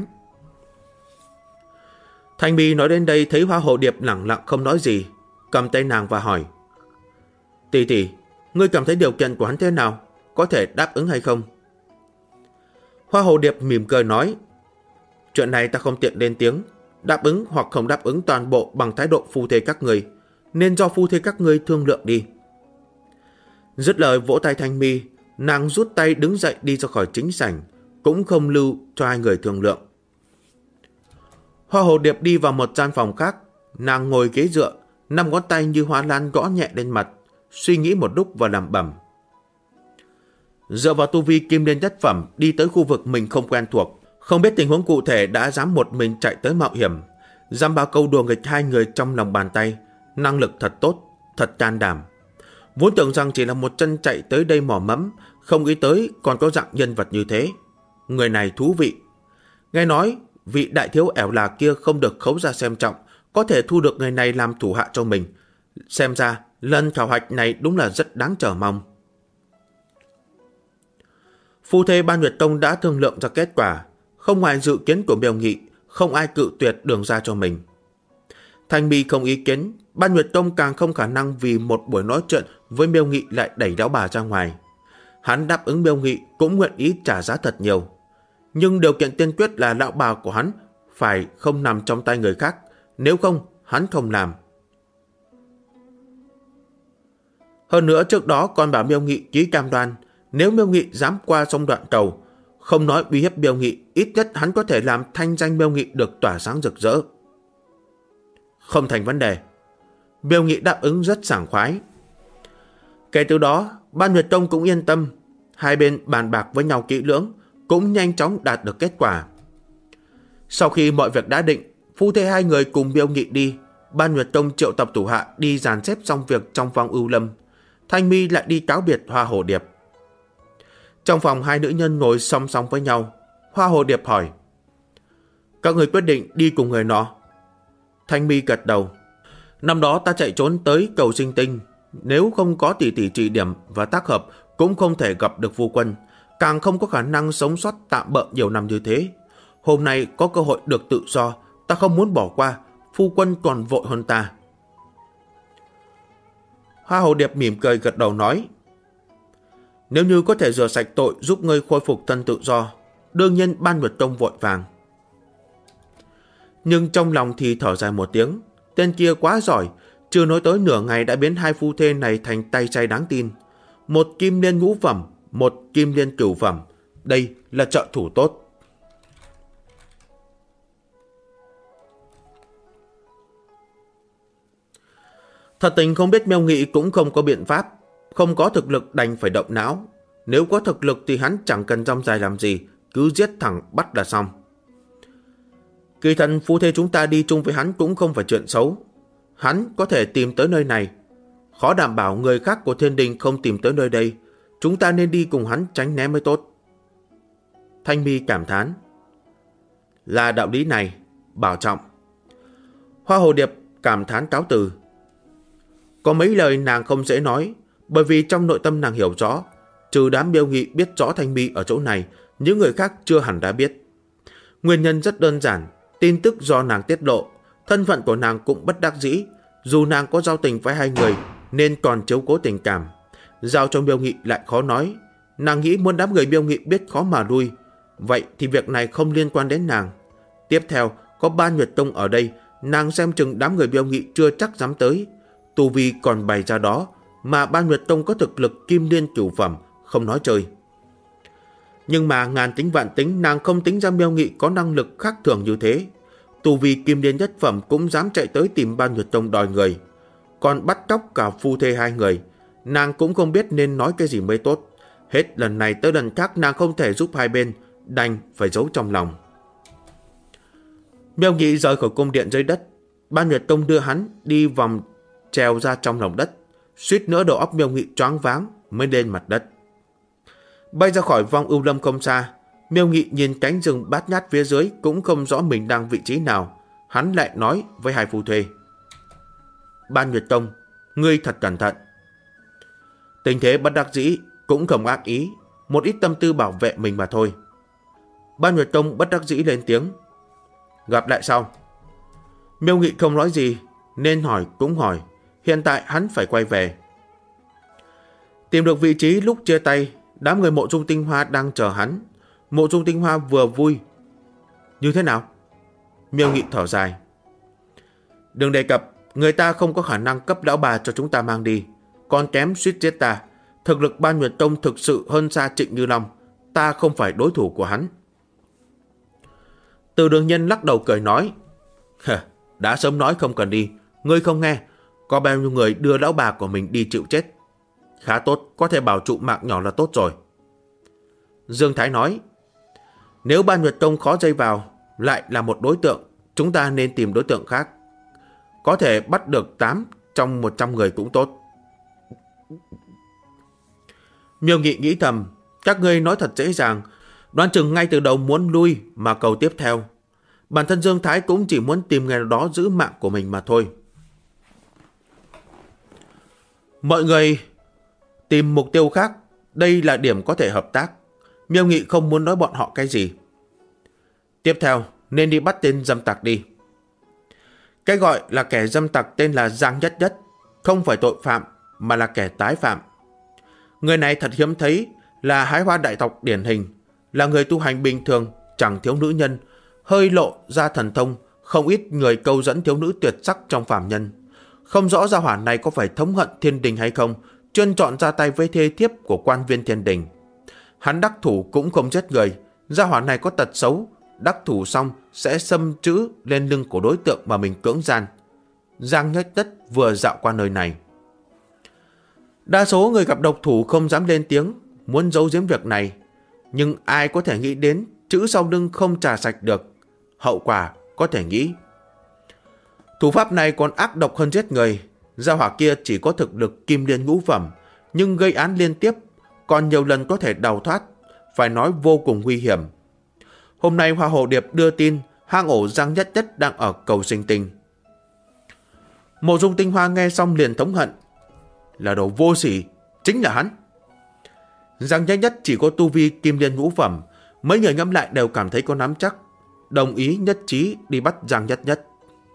A: Thanh Mi nói đến đây thấy Hoa Hồ Điệp lặng lặng không nói gì, cầm tay nàng và hỏi, tỷ tỷ, ngươi cảm thấy điều kiện của hắn thế nào, có thể đáp ứng hay không? Hoa Hồ Điệp mỉm cười nói, chuyện này ta không tiện lên tiếng, đáp ứng hoặc không đáp ứng toàn bộ bằng thái độ phu thê các người, nên do phu thê các ngươi thương lượng đi. Dứt lời vỗ tay Thanh Mi, nàng rút tay đứng dậy đi ra khỏi chính sảnh, cũng không lưu cho hai người thương lượng. Hoa Hồ Điệp đi vào một gian phòng khác, nàng ngồi ghế dựa, 5 ngón tay như hoa lan gõ nhẹ lên mặt, suy nghĩ một lúc và lẩm bẩm. Dựa vào tu vi kim liên nhất phẩm đi tới khu vực mình không quen thuộc, không biết tình huống cụ thể đã dám một mình chạy tới mạo hiểm, dám bao câu đùa nghịch hai người trong lòng bàn tay, năng lực thật tốt, thật can đảm. Vốn tưởng rằng chỉ là một chân chạy tới đây mò mẫm, không nghĩ tới còn có dạng nhân vật như thế. Người này thú vị. Nghe nói vị đại thiếu ẻo là kia không được Khấu gia xem trọng, có thể thu được người này làm thủ hạ cho mình. Xem ra lần khảo hạch này đúng là rất đáng chờ mong. Phu thê Ban Nguyệt Tông đã thương lượng ra kết quả, không ngoài dự kiến của Miêu Nghị, không ai cự tuyệt đường ra cho mình. Thanh Mi không ý kiến, Ban Nguyệt Tông càng không khả năng vì một buổi nói chuyện với Miêu Nghị lại đẩy lão bà ra ngoài. Hắn đáp ứng Miêu Nghị cũng nguyện ý trả giá thật nhiều. Nhưng điều kiện tiên quyết là lão bà của hắn phải không nằm trong tay người khác, nếu không hắn không làm. Hơn nữa trước đó còn bảo Miêu Nghị ký cam đoan, nếu Miêu Nghị dám qua sông Đoạn Cầu, không nói uy hiếp Miêu Nghị, ít nhất hắn có thể làm thanh danh Miêu Nghị được tỏa sáng rực rỡ. Không thành vấn đề. Miêu Nghị đáp ứng rất sảng khoái. Kể từ đó, Ban Nguyệt Tông cũng yên tâm, hai bên bàn bạc với nhau kỹ lưỡng, cũng nhanh chóng đạt được kết quả. Sau khi mọi việc đã định, phu thê hai người cùng Miêu Nghị đi, Ban Nguyệt Tông triệu tập thủ hạ đi dàn xếp xong việc trong phòng ưu lâm. Thanh Mi lại đi cáo biệt Hoa Hồ Điệp. Trong phòng hai nữ nhân ngồi song song với nhau. Hoa Hồ Điệp hỏi: các người quyết định đi cùng người nọ? Thanh Mi gật đầu. Năm đó ta chạy trốn tới cầu Sinh Tinh, nếu không có tỷ tỷ trị điểm và tác hợp cũng không thể gặp được phu quân, càng không có khả năng sống sót tạm bợ nhiều năm như thế. Hôm nay có cơ hội được tự do, ta không muốn bỏ qua, phu quân còn vội hơn ta. Hoa Hồ Điệp mỉm cười gật đầu nói: nếu như có thể rửa sạch tội giúp ngươi khôi phục thân tự do, đương nhiên Ban Nguyệt Tông vội vàng. Nhưng trong lòng thì thở dài một tiếng, tên kia quá giỏi, chưa nói tới nửa ngày đã biến hai phu thê này thành tay trai đáng tin. Một kim liên ngũ phẩm, một kim liên cửu phẩm, đây là trợ thủ tốt. Thật tình không biết Miêu Nghị cũng không có biện pháp, không có thực lực đành phải động não. Nếu có thực lực thì hắn chẳng cần rong dài làm gì, cứ giết thẳng bắt là xong. Kỳ thần phu thê chúng ta đi chung với hắn cũng không phải chuyện xấu. Hắn có thể tìm tới nơi này, khó đảm bảo người khác của thiên đình không tìm tới nơi đây. Chúng ta nên đi cùng hắn tránh né mới tốt. Thanh Mi cảm thán: là đạo lý này, bảo trọng. Hoa Hồ Điệp cảm thán cáo từ. Có mấy lời nàng không dễ nói, bởi vì trong nội tâm nàng hiểu rõ, trừ đám Miêu Nghị biết rõ Thanh Mi ở chỗ này, những người khác chưa hẳn đã biết. Nguyên nhân rất đơn giản, tin tức do nàng tiết lộ, thân phận của nàng cũng bất đắc dĩ, dù nàng có giao tình với hai người nên còn chiếu cố tình cảm. Giao cho Miêu Nghị lại khó nói, nàng nghĩ muốn đám người Miêu Nghị biết khó mà lui, vậy thì việc này không liên quan đến nàng. Tiếp theo, có Ban Nguyệt Tông ở đây, nàng xem chừng đám người Miêu Nghị chưa chắc dám tới. Tu vi còn bày ra đó, mà Ban Nguyệt Tông có thực lực kim liên cửu phẩm, không nói chơi. Nhưng mà ngàn tính vạn tính, nàng không tính ra Miêu Nghị có năng lực khác thường như thế. Tu vi kim liên nhất phẩm cũng dám chạy tới tìm Ban Nguyệt Tông đòi người, còn bắt cóc cả phu thê hai người. Nàng cũng không biết nên nói cái gì mới tốt. Hết lần này tới lần khác nàng không thể giúp hai bên, đành phải giấu trong lòng. Miêu Nghị rời khỏi cung điện dưới đất. Ban Nguyệt Tông đưa hắn đi vòng trèo ra trong lòng đất, suýt nữa đầu óc Miêu Nghị choáng váng mới lên mặt đất. Bay ra khỏi vong ưu lâm không xa, Miêu Nghị nhìn cánh rừng bát ngát phía dưới cũng không rõ mình đang vị trí nào. Hắn lại nói với hai phu thê: Ban Nguyệt Tông, ngươi thật cẩn thận. Tình thế bất đắc dĩ, cũng không ác ý, một ít tâm tư bảo vệ mình mà thôi. Ban Nguyệt Tông bất đắc dĩ lên tiếng: gặp lại sau. Miêu Nghị không nói gì, nên hỏi cũng hỏi, hiện tại hắn phải quay về. Tìm được vị trí lúc chia tay, đám người Mộ Dung Tinh Hoa đang chờ hắn. Mộ Dung Tinh Hoa vừa vui: như thế nào? Miêu Nghị thở dài: đừng đề cập, người ta không có khả năng cấp lão bà cho chúng ta mang đi, còn kém suýt giết ta. Thực lực Ban Nguyệt Tông thực sự hơn xa Trịnh Như Long, ta không phải đối thủ của hắn. Từ Đường Nhân lắc đầu cười nói: đã sớm nói không cần đi, ngươi không nghe, có bao nhiêu người đưa lão bà của mình đi chịu chết. Khá tốt, có thể bảo trụ mạng nhỏ là tốt rồi. Dương Thái nói: nếu Ban Nguyệt Tông khó dây vào, lại là một đối tượng, chúng ta nên tìm đối tượng khác. Có thể bắt được 8 trong 100 người cũng tốt. Miêu Nghị nghĩ thầm, các ngươi nói thật dễ dàng, đoán chừng ngay từ đầu muốn lui mà cầu tiếp theo. Bản thân Dương Thái cũng chỉ muốn tìm người đó giữ mạng của mình mà thôi. Mọi người tìm mục tiêu khác, đây là điểm có thể hợp tác. Miêu Nghị không muốn nói bọn họ cái gì. Tiếp theo, nên đi bắt tên dâm tặc đi. Cái gọi là kẻ dâm tặc tên là Giang Nhất Nhất, không phải tội phạm mà là kẻ tái phạm. Người này thật hiếm thấy, là hái hoa đại tộc điển hình, là người tu hành bình thường, chẳng thiếu nữ nhân, hơi lộ ra thần thông, không ít người câu dẫn thiếu nữ tuyệt sắc trong phàm nhân. Không rõ gia hỏa này có phải thống hận thiên đình hay không, chuyên chọn ra tay với thê thiếp của quan viên thiên đình. Hắn đắc thủ cũng không giết người, gia hỏa này có tật xấu, đắc thủ xong sẽ xâm chữ lên lưng của đối tượng mà mình cưỡng gian. Giang Nhất Nhất vừa dạo qua nơi này. Đa số người gặp độc thủ không dám lên tiếng, muốn giấu giếm việc này, nhưng ai có thể nghĩ đến chữ sau lưng không trà sạch được, hậu quả có thể nghĩ. Thủ pháp này còn ác độc hơn giết người. Gia hỏa kia chỉ có thực lực kim liên ngũ phẩm, nhưng gây án liên tiếp, còn nhiều lần có thể đào thoát, phải nói vô cùng nguy hiểm. Hôm nay Hoa Hồ Điệp đưa tin hang ổ Giang Nhất Nhất đang ở cầu Sinh Tinh. Mộ Dung Tinh Hoa nghe xong liền thống hận, là đồ vô sỉ, chính là hắn. Giang Nhất Nhất chỉ có tu vi kim liên ngũ phẩm, mấy người ngẫm lại đều cảm thấy có nắm chắc, đồng ý nhất trí đi bắt Giang Nhất Nhất.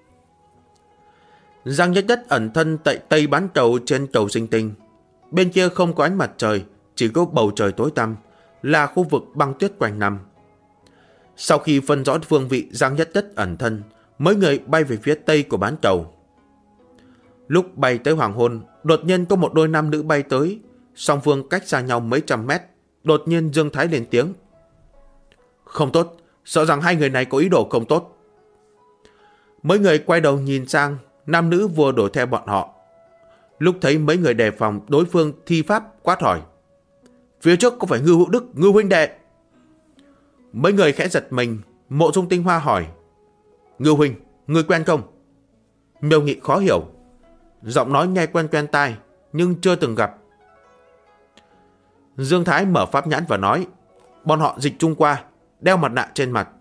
A: Giang Nhất Nhất ẩn thân tại Tây Bán Cầu trên cầu Sinh Tinh. Bên kia không có ánh mặt trời, chỉ có bầu trời tối tăm, là khu vực băng tuyết quanh năm. Sau khi phân rõ phương vị Giang Nhất Nhất ẩn thân, mấy người bay về phía tây của bán cầu. Lúc bay tới hoàng hôn, đột nhiên có một đôi nam nữ bay tới, song phương cách xa nhau mấy trăm mét. Đột nhiên Dương Thái lên tiếng. Không tốt, sợ rằng hai người này có ý đồ không tốt. Mấy người quay đầu nhìn sang, nam nữ vừa đuổi theo bọn họ. Lúc thấy mấy người đề phòng, đối phương thi pháp quát hỏi. Phía trước có phải Ngưu Hữu Đức, Ngưu huynh đệ? Mấy người khẽ giật mình. Mộ Dung Tinh Hoa hỏi. Ngưu huynh, người quen không? Miêu Nghị khó hiểu. Giọng nói nghe quen quen tai, nhưng chưa từng gặp. Dương Thái mở pháp nhãn và nói. Bọn họ dịch Trung qua, đeo mặt nạ trên mặt.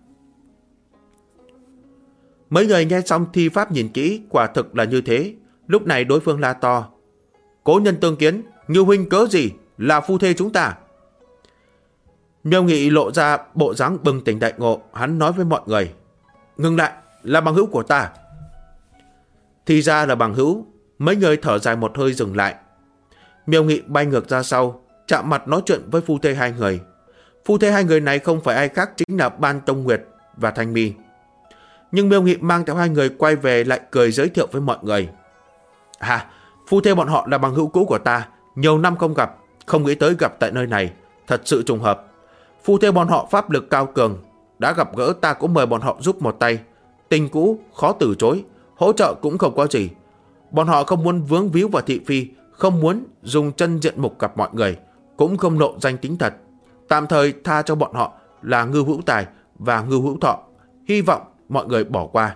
A: Mấy người nghe xong thi pháp nhìn kỹ, quả thực là như thế. Lúc này đối phương la to. Cố nhân tương kiến, Ngưu huynh cớ gì, là phu thê chúng ta. Miêu Nghị lộ ra bộ dáng bừng tỉnh đại ngộ, hắn nói với mọi người. Ngừng lại, là bằng hữu của ta. Thì ra là bằng hữu. Mấy người thở dài một hơi dừng lại. Miêu Nghị bay ngược ra sau, chạm mặt nói chuyện với phu thê hai người. Phu thê hai người này không phải ai khác, chính là Ban Tông Nguyệt và Thanh Mi. Nhưng Miêu Nghị mang theo hai người quay về lại cười giới thiệu với mọi người. Phu thê bọn họ là bằng hữu cũ của ta, nhiều năm không gặp, không nghĩ tới gặp tại nơi này, thật sự trùng hợp. Phu thê bọn họ pháp lực cao cường, đã gặp gỡ ta cũng mời bọn họ giúp một tay. Tình cũ khó từ chối, hỗ trợ cũng không có gì. Bọn họ không muốn vướng víu vào thị phi, không muốn dùng chân diện mục gặp mọi người, cũng không lộ danh tính thật. Tạm thời tha cho bọn họ là Ngưu Hữu Tài và Ngưu Hữu Thọ, hy vọng mọi người bỏ qua.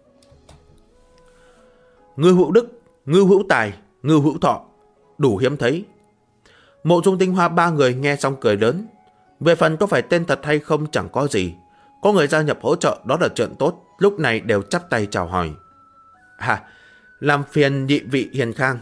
A: Ngưu Hữu Đức, Ngưu Hữu Tài, Ngưu Hữu Thọ, đủ hiếm thấy. Mộ Dung Tinh Hoa ba người nghe xong cười lớn. Về phần có phải tên thật hay không chẳng có gì, có người gia nhập hỗ trợ đó là chuyện tốt, lúc này đều chắp tay chào hỏi. Làm phiền nhị vị hiền khang.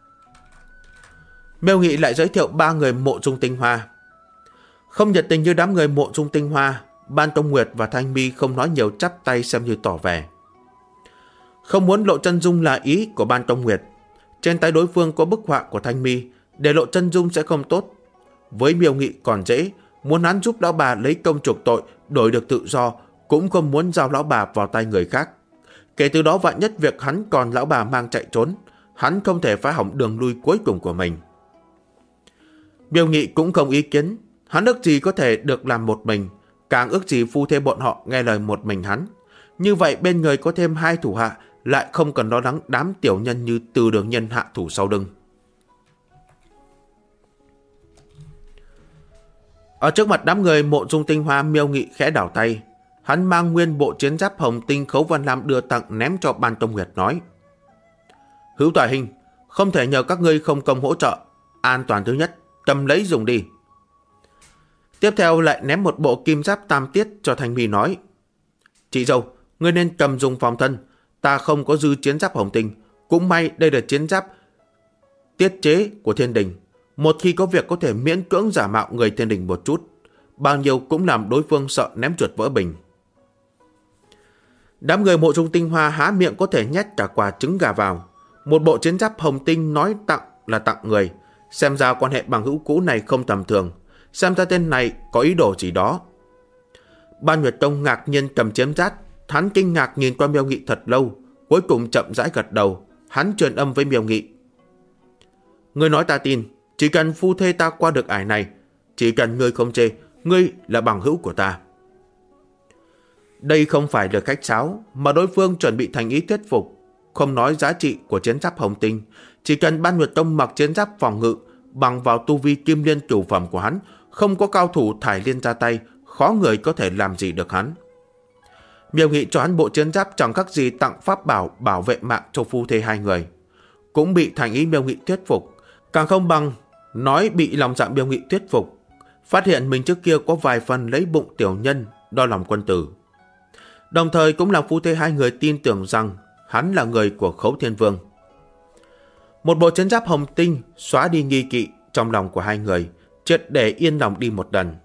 A: Miêu Nghị lại giới thiệu ba người Mộ Dung Tinh Hoa. Không nhiệt tình như đám người Mộ Dung Tinh Hoa, Ban Tông Nguyệt và Thanh Mi không nói nhiều, chắp tay xem như tỏ vẻ. Không muốn lộ chân dung là ý của Ban Tông Nguyệt. Trên tay đối phương có bức họa của Thanh Mi, để lộ chân dung sẽ không tốt. Với Miêu Nghị còn dễ, muốn hắn giúp lão bà lấy công chuộc tội, đổi được tự do, cũng không muốn giao lão bà vào tay người khác. Kể từ đó vạn nhất việc hắn còn lão bà mang chạy trốn, hắn không thể phá hỏng đường lui cuối cùng của mình. Miêu Nghị cũng không ý kiến, hắn ước gì có thể được làm một mình, càng ước gì phu thê bọn họ nghe lời một mình hắn. Như vậy bên người có thêm hai thủ hạ, lại không cần lo lắng đám tiểu nhân như Từ Đường Nhân hạ thủ sau lưng. Ở trước mặt đám người Mộ Dung Tinh Hoa, Miêu Nghị khẽ đảo tay. Hắn mang nguyên bộ chiến giáp hồng tinh Khấu Văn Lam đưa tặng ném cho Ban Tông Nguyệt nói. Hữu Tài Hình, không thể nhờ các ngươi không công hỗ trợ. An toàn thứ nhất, cầm lấy dùng đi. Tiếp theo lại ném một bộ kim giáp tam tiết cho Thanh Mi nói. Chị dâu, ngươi nên cầm dùng phòng thân. Ta không có dư chiến giáp hồng tinh. Cũng may đây là chiến giáp tiết chế của thiên đình. Một khi có việc có thể miễn cưỡng giả mạo người thiên đình một chút. Bao nhiêu cũng làm đối phương sợ ném chuột vỡ bình. Đám người Mộ Dung Tinh Hoa há miệng có thể nhét cả quả trứng gà vào. Một bộ chiến giáp hồng tinh nói tặng là tặng người. Xem ra quan hệ bằng hữu cũ này không tầm thường. Xem ra tên này có ý đồ gì đó. Ban Nguyệt Tông ngạc nhiên cầm chiến giáp. Hắn kinh ngạc nhìn qua Miêu Nghị thật lâu, cuối cùng chậm rãi gật đầu. Hắn truyền âm với Miêu Nghị. Ngươi nói ta tin, chỉ cần phu thê ta qua được ải này, chỉ cần ngươi không chê, ngươi là bằng hữu của ta. Đây không phải là khách sáo, mà đối phương chuẩn bị thành ý thuyết phục. Không nói giá trị của chiến giáp hồng tinh, chỉ cần Ban Nguyệt Tông mặc chiến giáp phòng ngự, bằng vào tu vi kim liên cửu phẩm của hắn, không có cao thủ thải liên ra tay, khó người có thể làm gì được hắn. Miêu Nghị cho hắn bộ chiến giáp chẳng khác gì tặng pháp bảo bảo vệ mạng cho phu thê hai người. Cũng bị thành ý Miêu Nghị thuyết phục, càng không bằng nói bị lòng dạ Miêu Nghị thuyết phục, phát hiện mình trước kia có vài phần lấy bụng tiểu nhân, đo lòng quân tử. Đồng thời cũng làm phu thê hai người tin tưởng rằng hắn là người của Khấu Thiên Vương. Một bộ chiến giáp hồng tinh xóa đi nghi kỵ trong lòng của hai người, triệt để yên lòng đi một lần.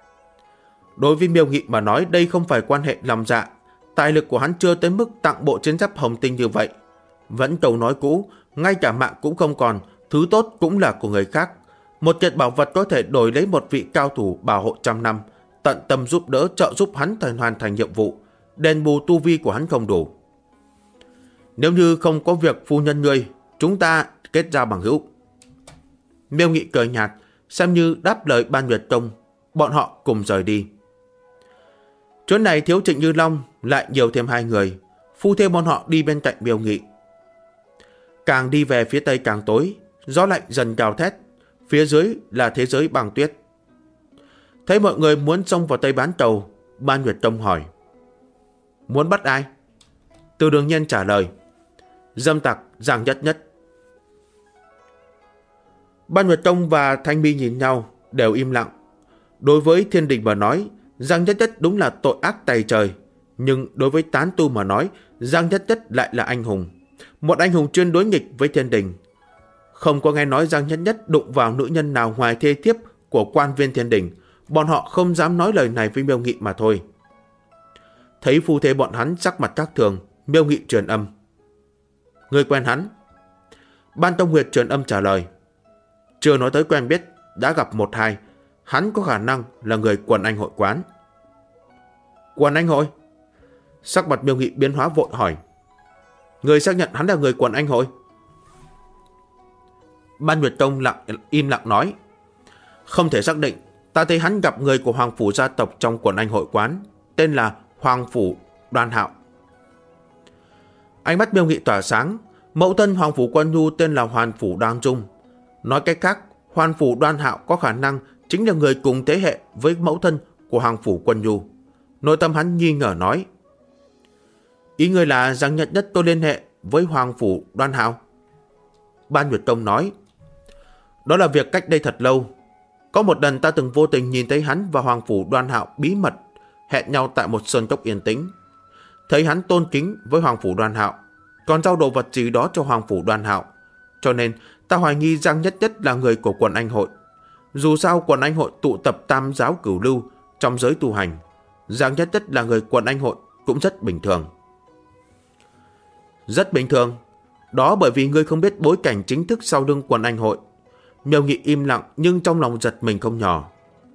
A: Đối với Miêu Nghị mà nói, đây không phải quan hệ lòng dạ. Tài lực của hắn chưa tới mức tặng bộ chiến giáp hồng tinh như vậy. Vẫn câu nói cũ, ngay cả mạng cũng không còn, thứ tốt cũng là của người khác. Một kiện bảo vật có thể đổi lấy một vị cao thủ bảo hộ trăm năm, tận tâm giúp đỡ trợ giúp hắn hoàn thành nhiệm vụ, đền bù tu vi của hắn không đủ. Nếu như không có việc phu nhân ngươi, chúng ta kết giao bằng hữu. Miêu Nghị cười nhạt, xem như đáp lời Ban Nguyệt Tông, bọn họ cùng rời đi. Chỗ này thiếu Trịnh Như Long, lại nhiều thêm hai người, phu thê bọn họ đi bên cạnh Miêu Nghị. Càng đi về phía tây càng tối, gió lạnh dần gào thét, phía dưới là thế giới băng tuyết. Thấy mọi người muốn xông vào Tây Bán Cầu, Ban Nguyệt Tông hỏi. Muốn bắt ai? Từ Đường Nhiên trả lời. Dâm tặc Giang Nhất Nhất. Ban Nguyệt Tông và Thanh Mi nhìn nhau, đều im lặng. Đối với Thiên Đình mà nói, Giang Nhất Nhất đúng là tội ác tày trời. Nhưng đối với tán tu mà nói, Giang Nhất Nhất lại là anh hùng. Một anh hùng chuyên đối nghịch với Thiên Đình. Không có nghe nói Giang Nhất Nhất đụng vào nữ nhân nào ngoài thê thiếp của quan viên Thiên Đình. Bọn họ không dám nói lời này với Miêu Nghị mà thôi. Thấy phu thê bọn hắn sắc mặt khác thường, Miêu Nghị truyền âm. Người quen hắn? Ban Tông Nguyệt truyền âm trả lời. Chưa nói tới quen biết, đã gặp một hai. Hắn có khả năng là người quần anh hội quán. Quần anh hội? Sắc mặt Miêu Nghị biến hóa vội hỏi. Người xác nhận hắn là người quần anh hội? Ban Nguyệt Tông im lặng nói. Không thể xác định. Ta thấy hắn gặp người của Hoàng Phủ gia tộc trong quần anh hội quán, tên là Hoàng Phủ Đoan Hạo. Ánh mắt Miêu Nghị tỏa sáng. Mẫu thân Hoàng Phủ Quân Nhu tên là Hoàn Phủ Đoan Dung. Nói cách khác, Hoàn Phủ Đoan Hạo có khả năng chính là người cùng thế hệ với mẫu thân của Hoàng Phủ Quân Nhu. Nội tâm hắn nghi ngờ nói. Ý người là Giang Nhất Nhất tôi liên hệ với Hoàng Phủ Đoan Hạo? Ban Nguyệt Tông nói. Đó là việc cách đây thật lâu. Có một lần ta từng vô tình nhìn thấy hắn và Hoàng Phủ Đoan Hạo bí mật hẹn nhau tại một sơn cốc yên tĩnh. Thấy hắn tôn kính với Hoàng Phủ Đoan Hạo, còn giao đồ vật gì đó cho Hoàng Phủ Đoan Hạo. Cho nên ta hoài nghi Giang Nhất Nhất là người của quần anh hội. Dù sao quần anh hội tụ tập tam giáo cửu lưu trong giới tu hành, Giang Nhất Nhất là người quần anh hội cũng rất bình thường. Rất bình thường? Đó bởi vì ngươi không biết bối cảnh chính thức sau lưng quần anh hội. Miêu Nghị im lặng nhưng trong lòng giật mình không nhỏ.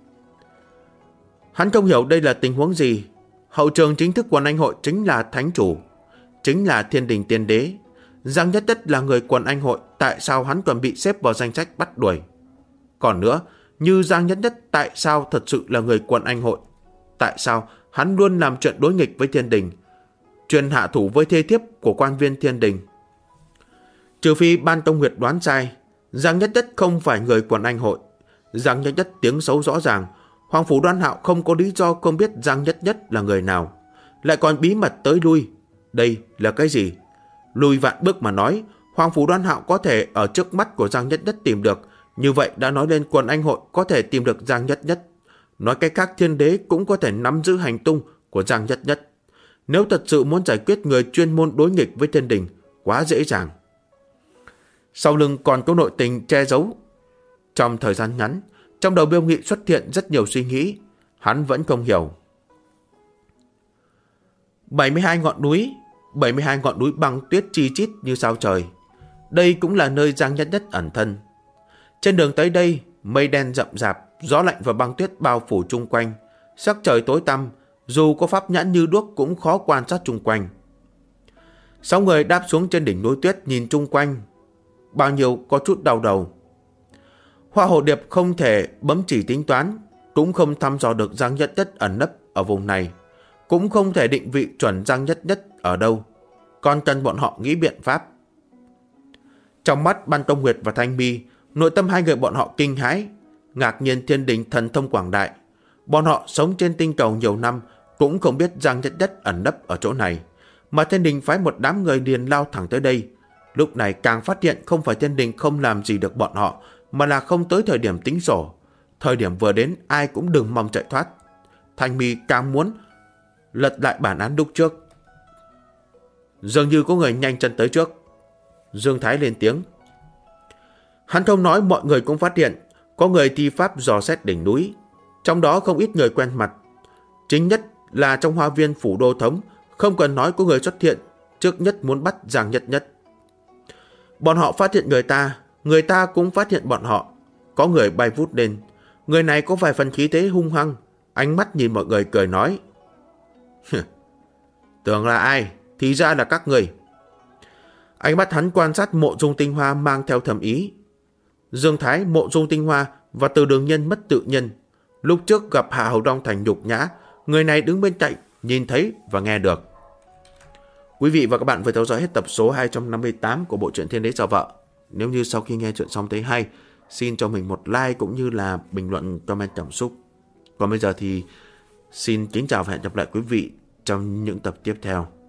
A: Hắn không hiểu đây là tình huống gì. Hậu trường chính thức quần anh hội chính là thánh chủ, chính là Thiên Đình Tiên Đế. Giang Nhất Nhất là người quần anh hội, tại sao hắn còn bị xếp vào danh sách bắt đuổi? Còn nữa, như Giang Nhất Nhất tại sao thật sự là người quần anh hội? Tại sao hắn luôn làm chuyện đối nghịch với Thiên Đình, truyền hạ thủ với thê thiếp của quan viên Thiên Đình? Trừ phi Ban Tông Nguyệt đoán sai, Giang Nhất Nhất không phải người quần anh hội. Giang Nhất Nhất tiếng xấu rõ ràng. Hoàng Phủ Đoan Hạo không có lý do không biết Giang Nhất Nhất là người nào, lại còn bí mật tới lui. Đây là cái gì? Lùi vạn bước mà nói, Hoàng Phủ Đoan Hạo có thể ở trước mắt của Giang Nhất Nhất tìm được, như vậy đã nói lên quần anh hội có thể tìm được Giang Nhất Nhất. Nói cách khác, Thiên Đế cũng có thể nắm giữ hành tung của Giang Nhất Nhất. Nếu thật sự muốn giải quyết người chuyên môn đối nghịch với Thiên Đình, quá dễ dàng. Sau lưng còn có nội tình che giấu. Trong thời gian ngắn, trong đầu Miêu Nghị xuất hiện rất nhiều suy nghĩ. Hắn vẫn không hiểu. 72 ngọn núi, 72 ngọn núi băng tuyết chi chít như sao trời. Đây cũng là nơi Giang Nhất Nhất ẩn thân. Trên đường tới đây, mây đen rậm rạp, gió lạnh và băng tuyết bao phủ chung quanh. Sắc trời tối tăm, dù có pháp nhãn như đuốc cũng khó quan sát chung quanh. 6 người đáp xuống trên đỉnh núi tuyết nhìn chung quanh. Bao nhiêu có chút đau đầu. Hoa Hồ Điệp không thể bấm chỉ tính toán, cũng không thăm dò được Giang Nhất Nhất ẩn nấp ở vùng này, cũng không thể định vị chuẩn Giang Nhất Nhất ở đâu. Còn cần bọn họ nghĩ biện pháp. Trong mắt Ban Công Nguyệt và Thanh Mi, nội tâm hai người bọn họ kinh hãi, ngạc nhiên thiên đình thần thông quảng đại. Bọn họ sống trên tinh cầu nhiều năm, cũng không biết Giang Nhất Nhất ẩn nấp ở chỗ này, mà thiên đình phái một đám người liền lao thẳng tới đây. Lúc này càng phát hiện không phải thiên đình không làm gì được bọn họ, mà là không tới thời điểm tính sổ. Thời điểm vừa đến ai cũng đừng mong chạy thoát. Thanh Mi càng muốn lật lại bản án lúc trước. Dường như có người nhanh chân tới trước. Dương Thái lên tiếng. Hắn không nói, mọi người cũng phát hiện có người thi pháp dò xét đỉnh núi, trong đó không ít người quen mặt. Chính nhất là trong hoa viên phủ đô thống, không cần nói có người xuất hiện, trước nhất muốn bắt Giang Nhất Nhất. Bọn họ phát hiện người ta cũng phát hiện bọn họ. Có người bay vút lên, người này có vài phần khí thế hung hăng, ánh mắt nhìn mọi người cười nói. Tưởng là ai, thì ra là các người. Ánh mắt hắn quan sát Mộ Dung Tinh Hoa mang theo thầm ý. Dương Thái, Mộ Dung Tinh Hoa và Từ Đường Nhân mất tự nhiên. Lúc trước gặp Hạ Hầu Đông thành nhục nhã, người này đứng bên cạnh, nhìn thấy và nghe được. Quý vị và các bạn vừa theo dõi hết tập số 258 của bộ truyện Thiên Đế Giàu Vợ. Nếu như sau khi nghe chuyện xong thấy hay, xin cho mình một like cũng như là bình luận comment cảm xúc. Còn bây giờ thì xin kính chào và hẹn gặp lại quý vị trong những tập tiếp theo.